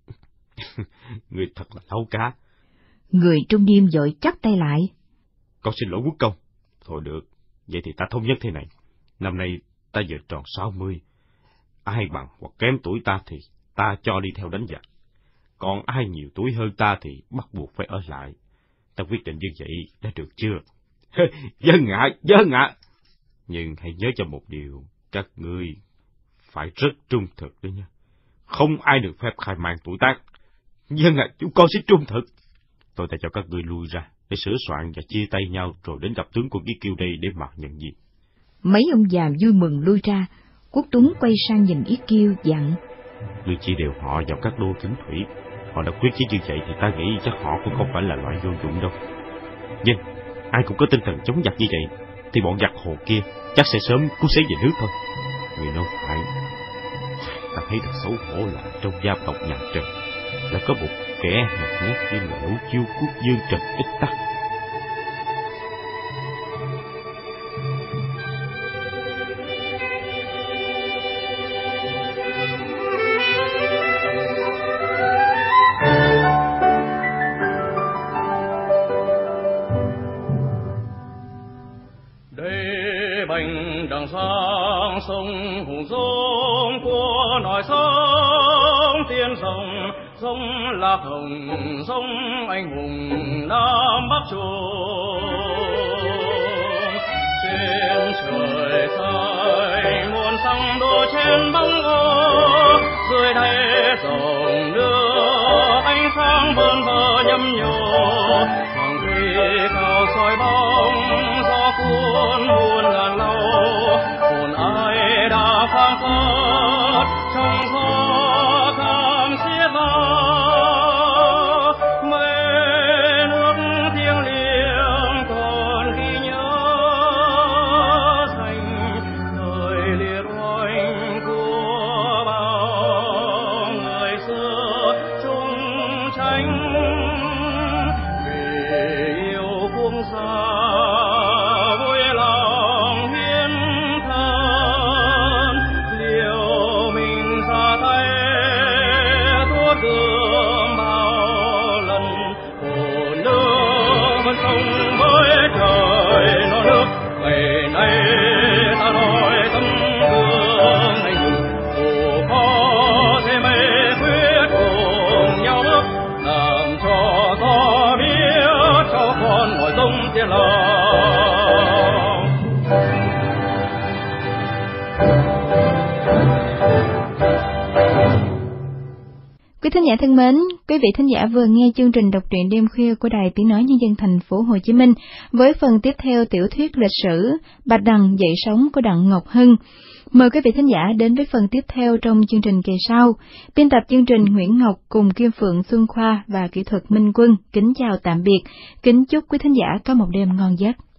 [SPEAKER 5] ngươi thật là thấu cá.
[SPEAKER 3] Người trung niên vội chắp tay lại.
[SPEAKER 5] Con xin lỗi quốc công. Thôi được, vậy thì ta thống nhất thế này. Năm nay ta vừa tròn sáu mươi. Ai bằng hoặc kém tuổi ta thì ta cho đi theo đánh giặc. Còn ai nhiều tuổi hơn ta thì bắt buộc phải ở lại. Ta quyết định như vậy đã được chưa? Vâng ạ, vâng ạ. Nhưng hãy nhớ cho một điều, các ngươi phải rất trung thực đấy nhé. Không ai được phép khai mang tuổi tác. Vâng ạ, chúng con sẽ trung thực. Tôi ta cho các ngươi lui ra để sửa soạn và chia tay nhau, rồi đến gặp tướng quân Yết Kiêu đây để mà nhận việc.
[SPEAKER 3] Mấy ông già vui mừng lui ra. Quốc Tuấn quay sang nhìn Yết Kiêu dặn:
[SPEAKER 5] Ngươi chỉ đều họ vào các đô kính thủy. Họ đã quyết chí như vậy thì ta nghĩ chắc họ cũng không phải là loại vô dụng đâu. Nhưng ai cũng có tinh thần chống giặc như vậy thì bọn giặc hồ kia chắc sẽ sớm cứu xé về nước thôi. Người nói phải. Ta thấy thật xấu hổ là trong gia tộc nhà Trần là có một kẻ hèn nhát như là Lỗ Chiêu quốc dương Trần Ích Tắc.
[SPEAKER 6] Sông hùng dũng của nòi sông tiên rồng, sông là hồng, sông anh hùng Nam Bắc Trung. Trên trời xanh muôn sông đổ trên bóng ô, dưới đây dòng nước ánh sáng bơn vơ nhấp nhô. Hoàng thủy cao soi bóng gió cuốn muôn ngàn lâu. Ai đã phang phất trong gió cảm xiết vào mây nước thiêng liêng còn ghi nhớ dành đời liệt oanh của bao người xưa chung tranh vì yêu quốc gia.
[SPEAKER 2] Quý thính giả thân mến, quý vị thính giả vừa nghe chương trình đọc truyện đêm khuya của Đài Tiếng nói Nhân dân thành phố Hồ Chí Minh với phần tiếp theo tiểu thuyết lịch sử Bạch Đằng dậy sóng của Đặng Ngọc Hưng. Mời quý vị thính giả đến với phần tiếp theo trong chương trình kỳ sau. Biên tập chương trình Nguyễn Ngọc cùng Kim Phượng, Xuân Khoa và kỹ thuật Minh Quân kính chào tạm biệt, kính chúc quý thính giả có một đêm ngon giấc.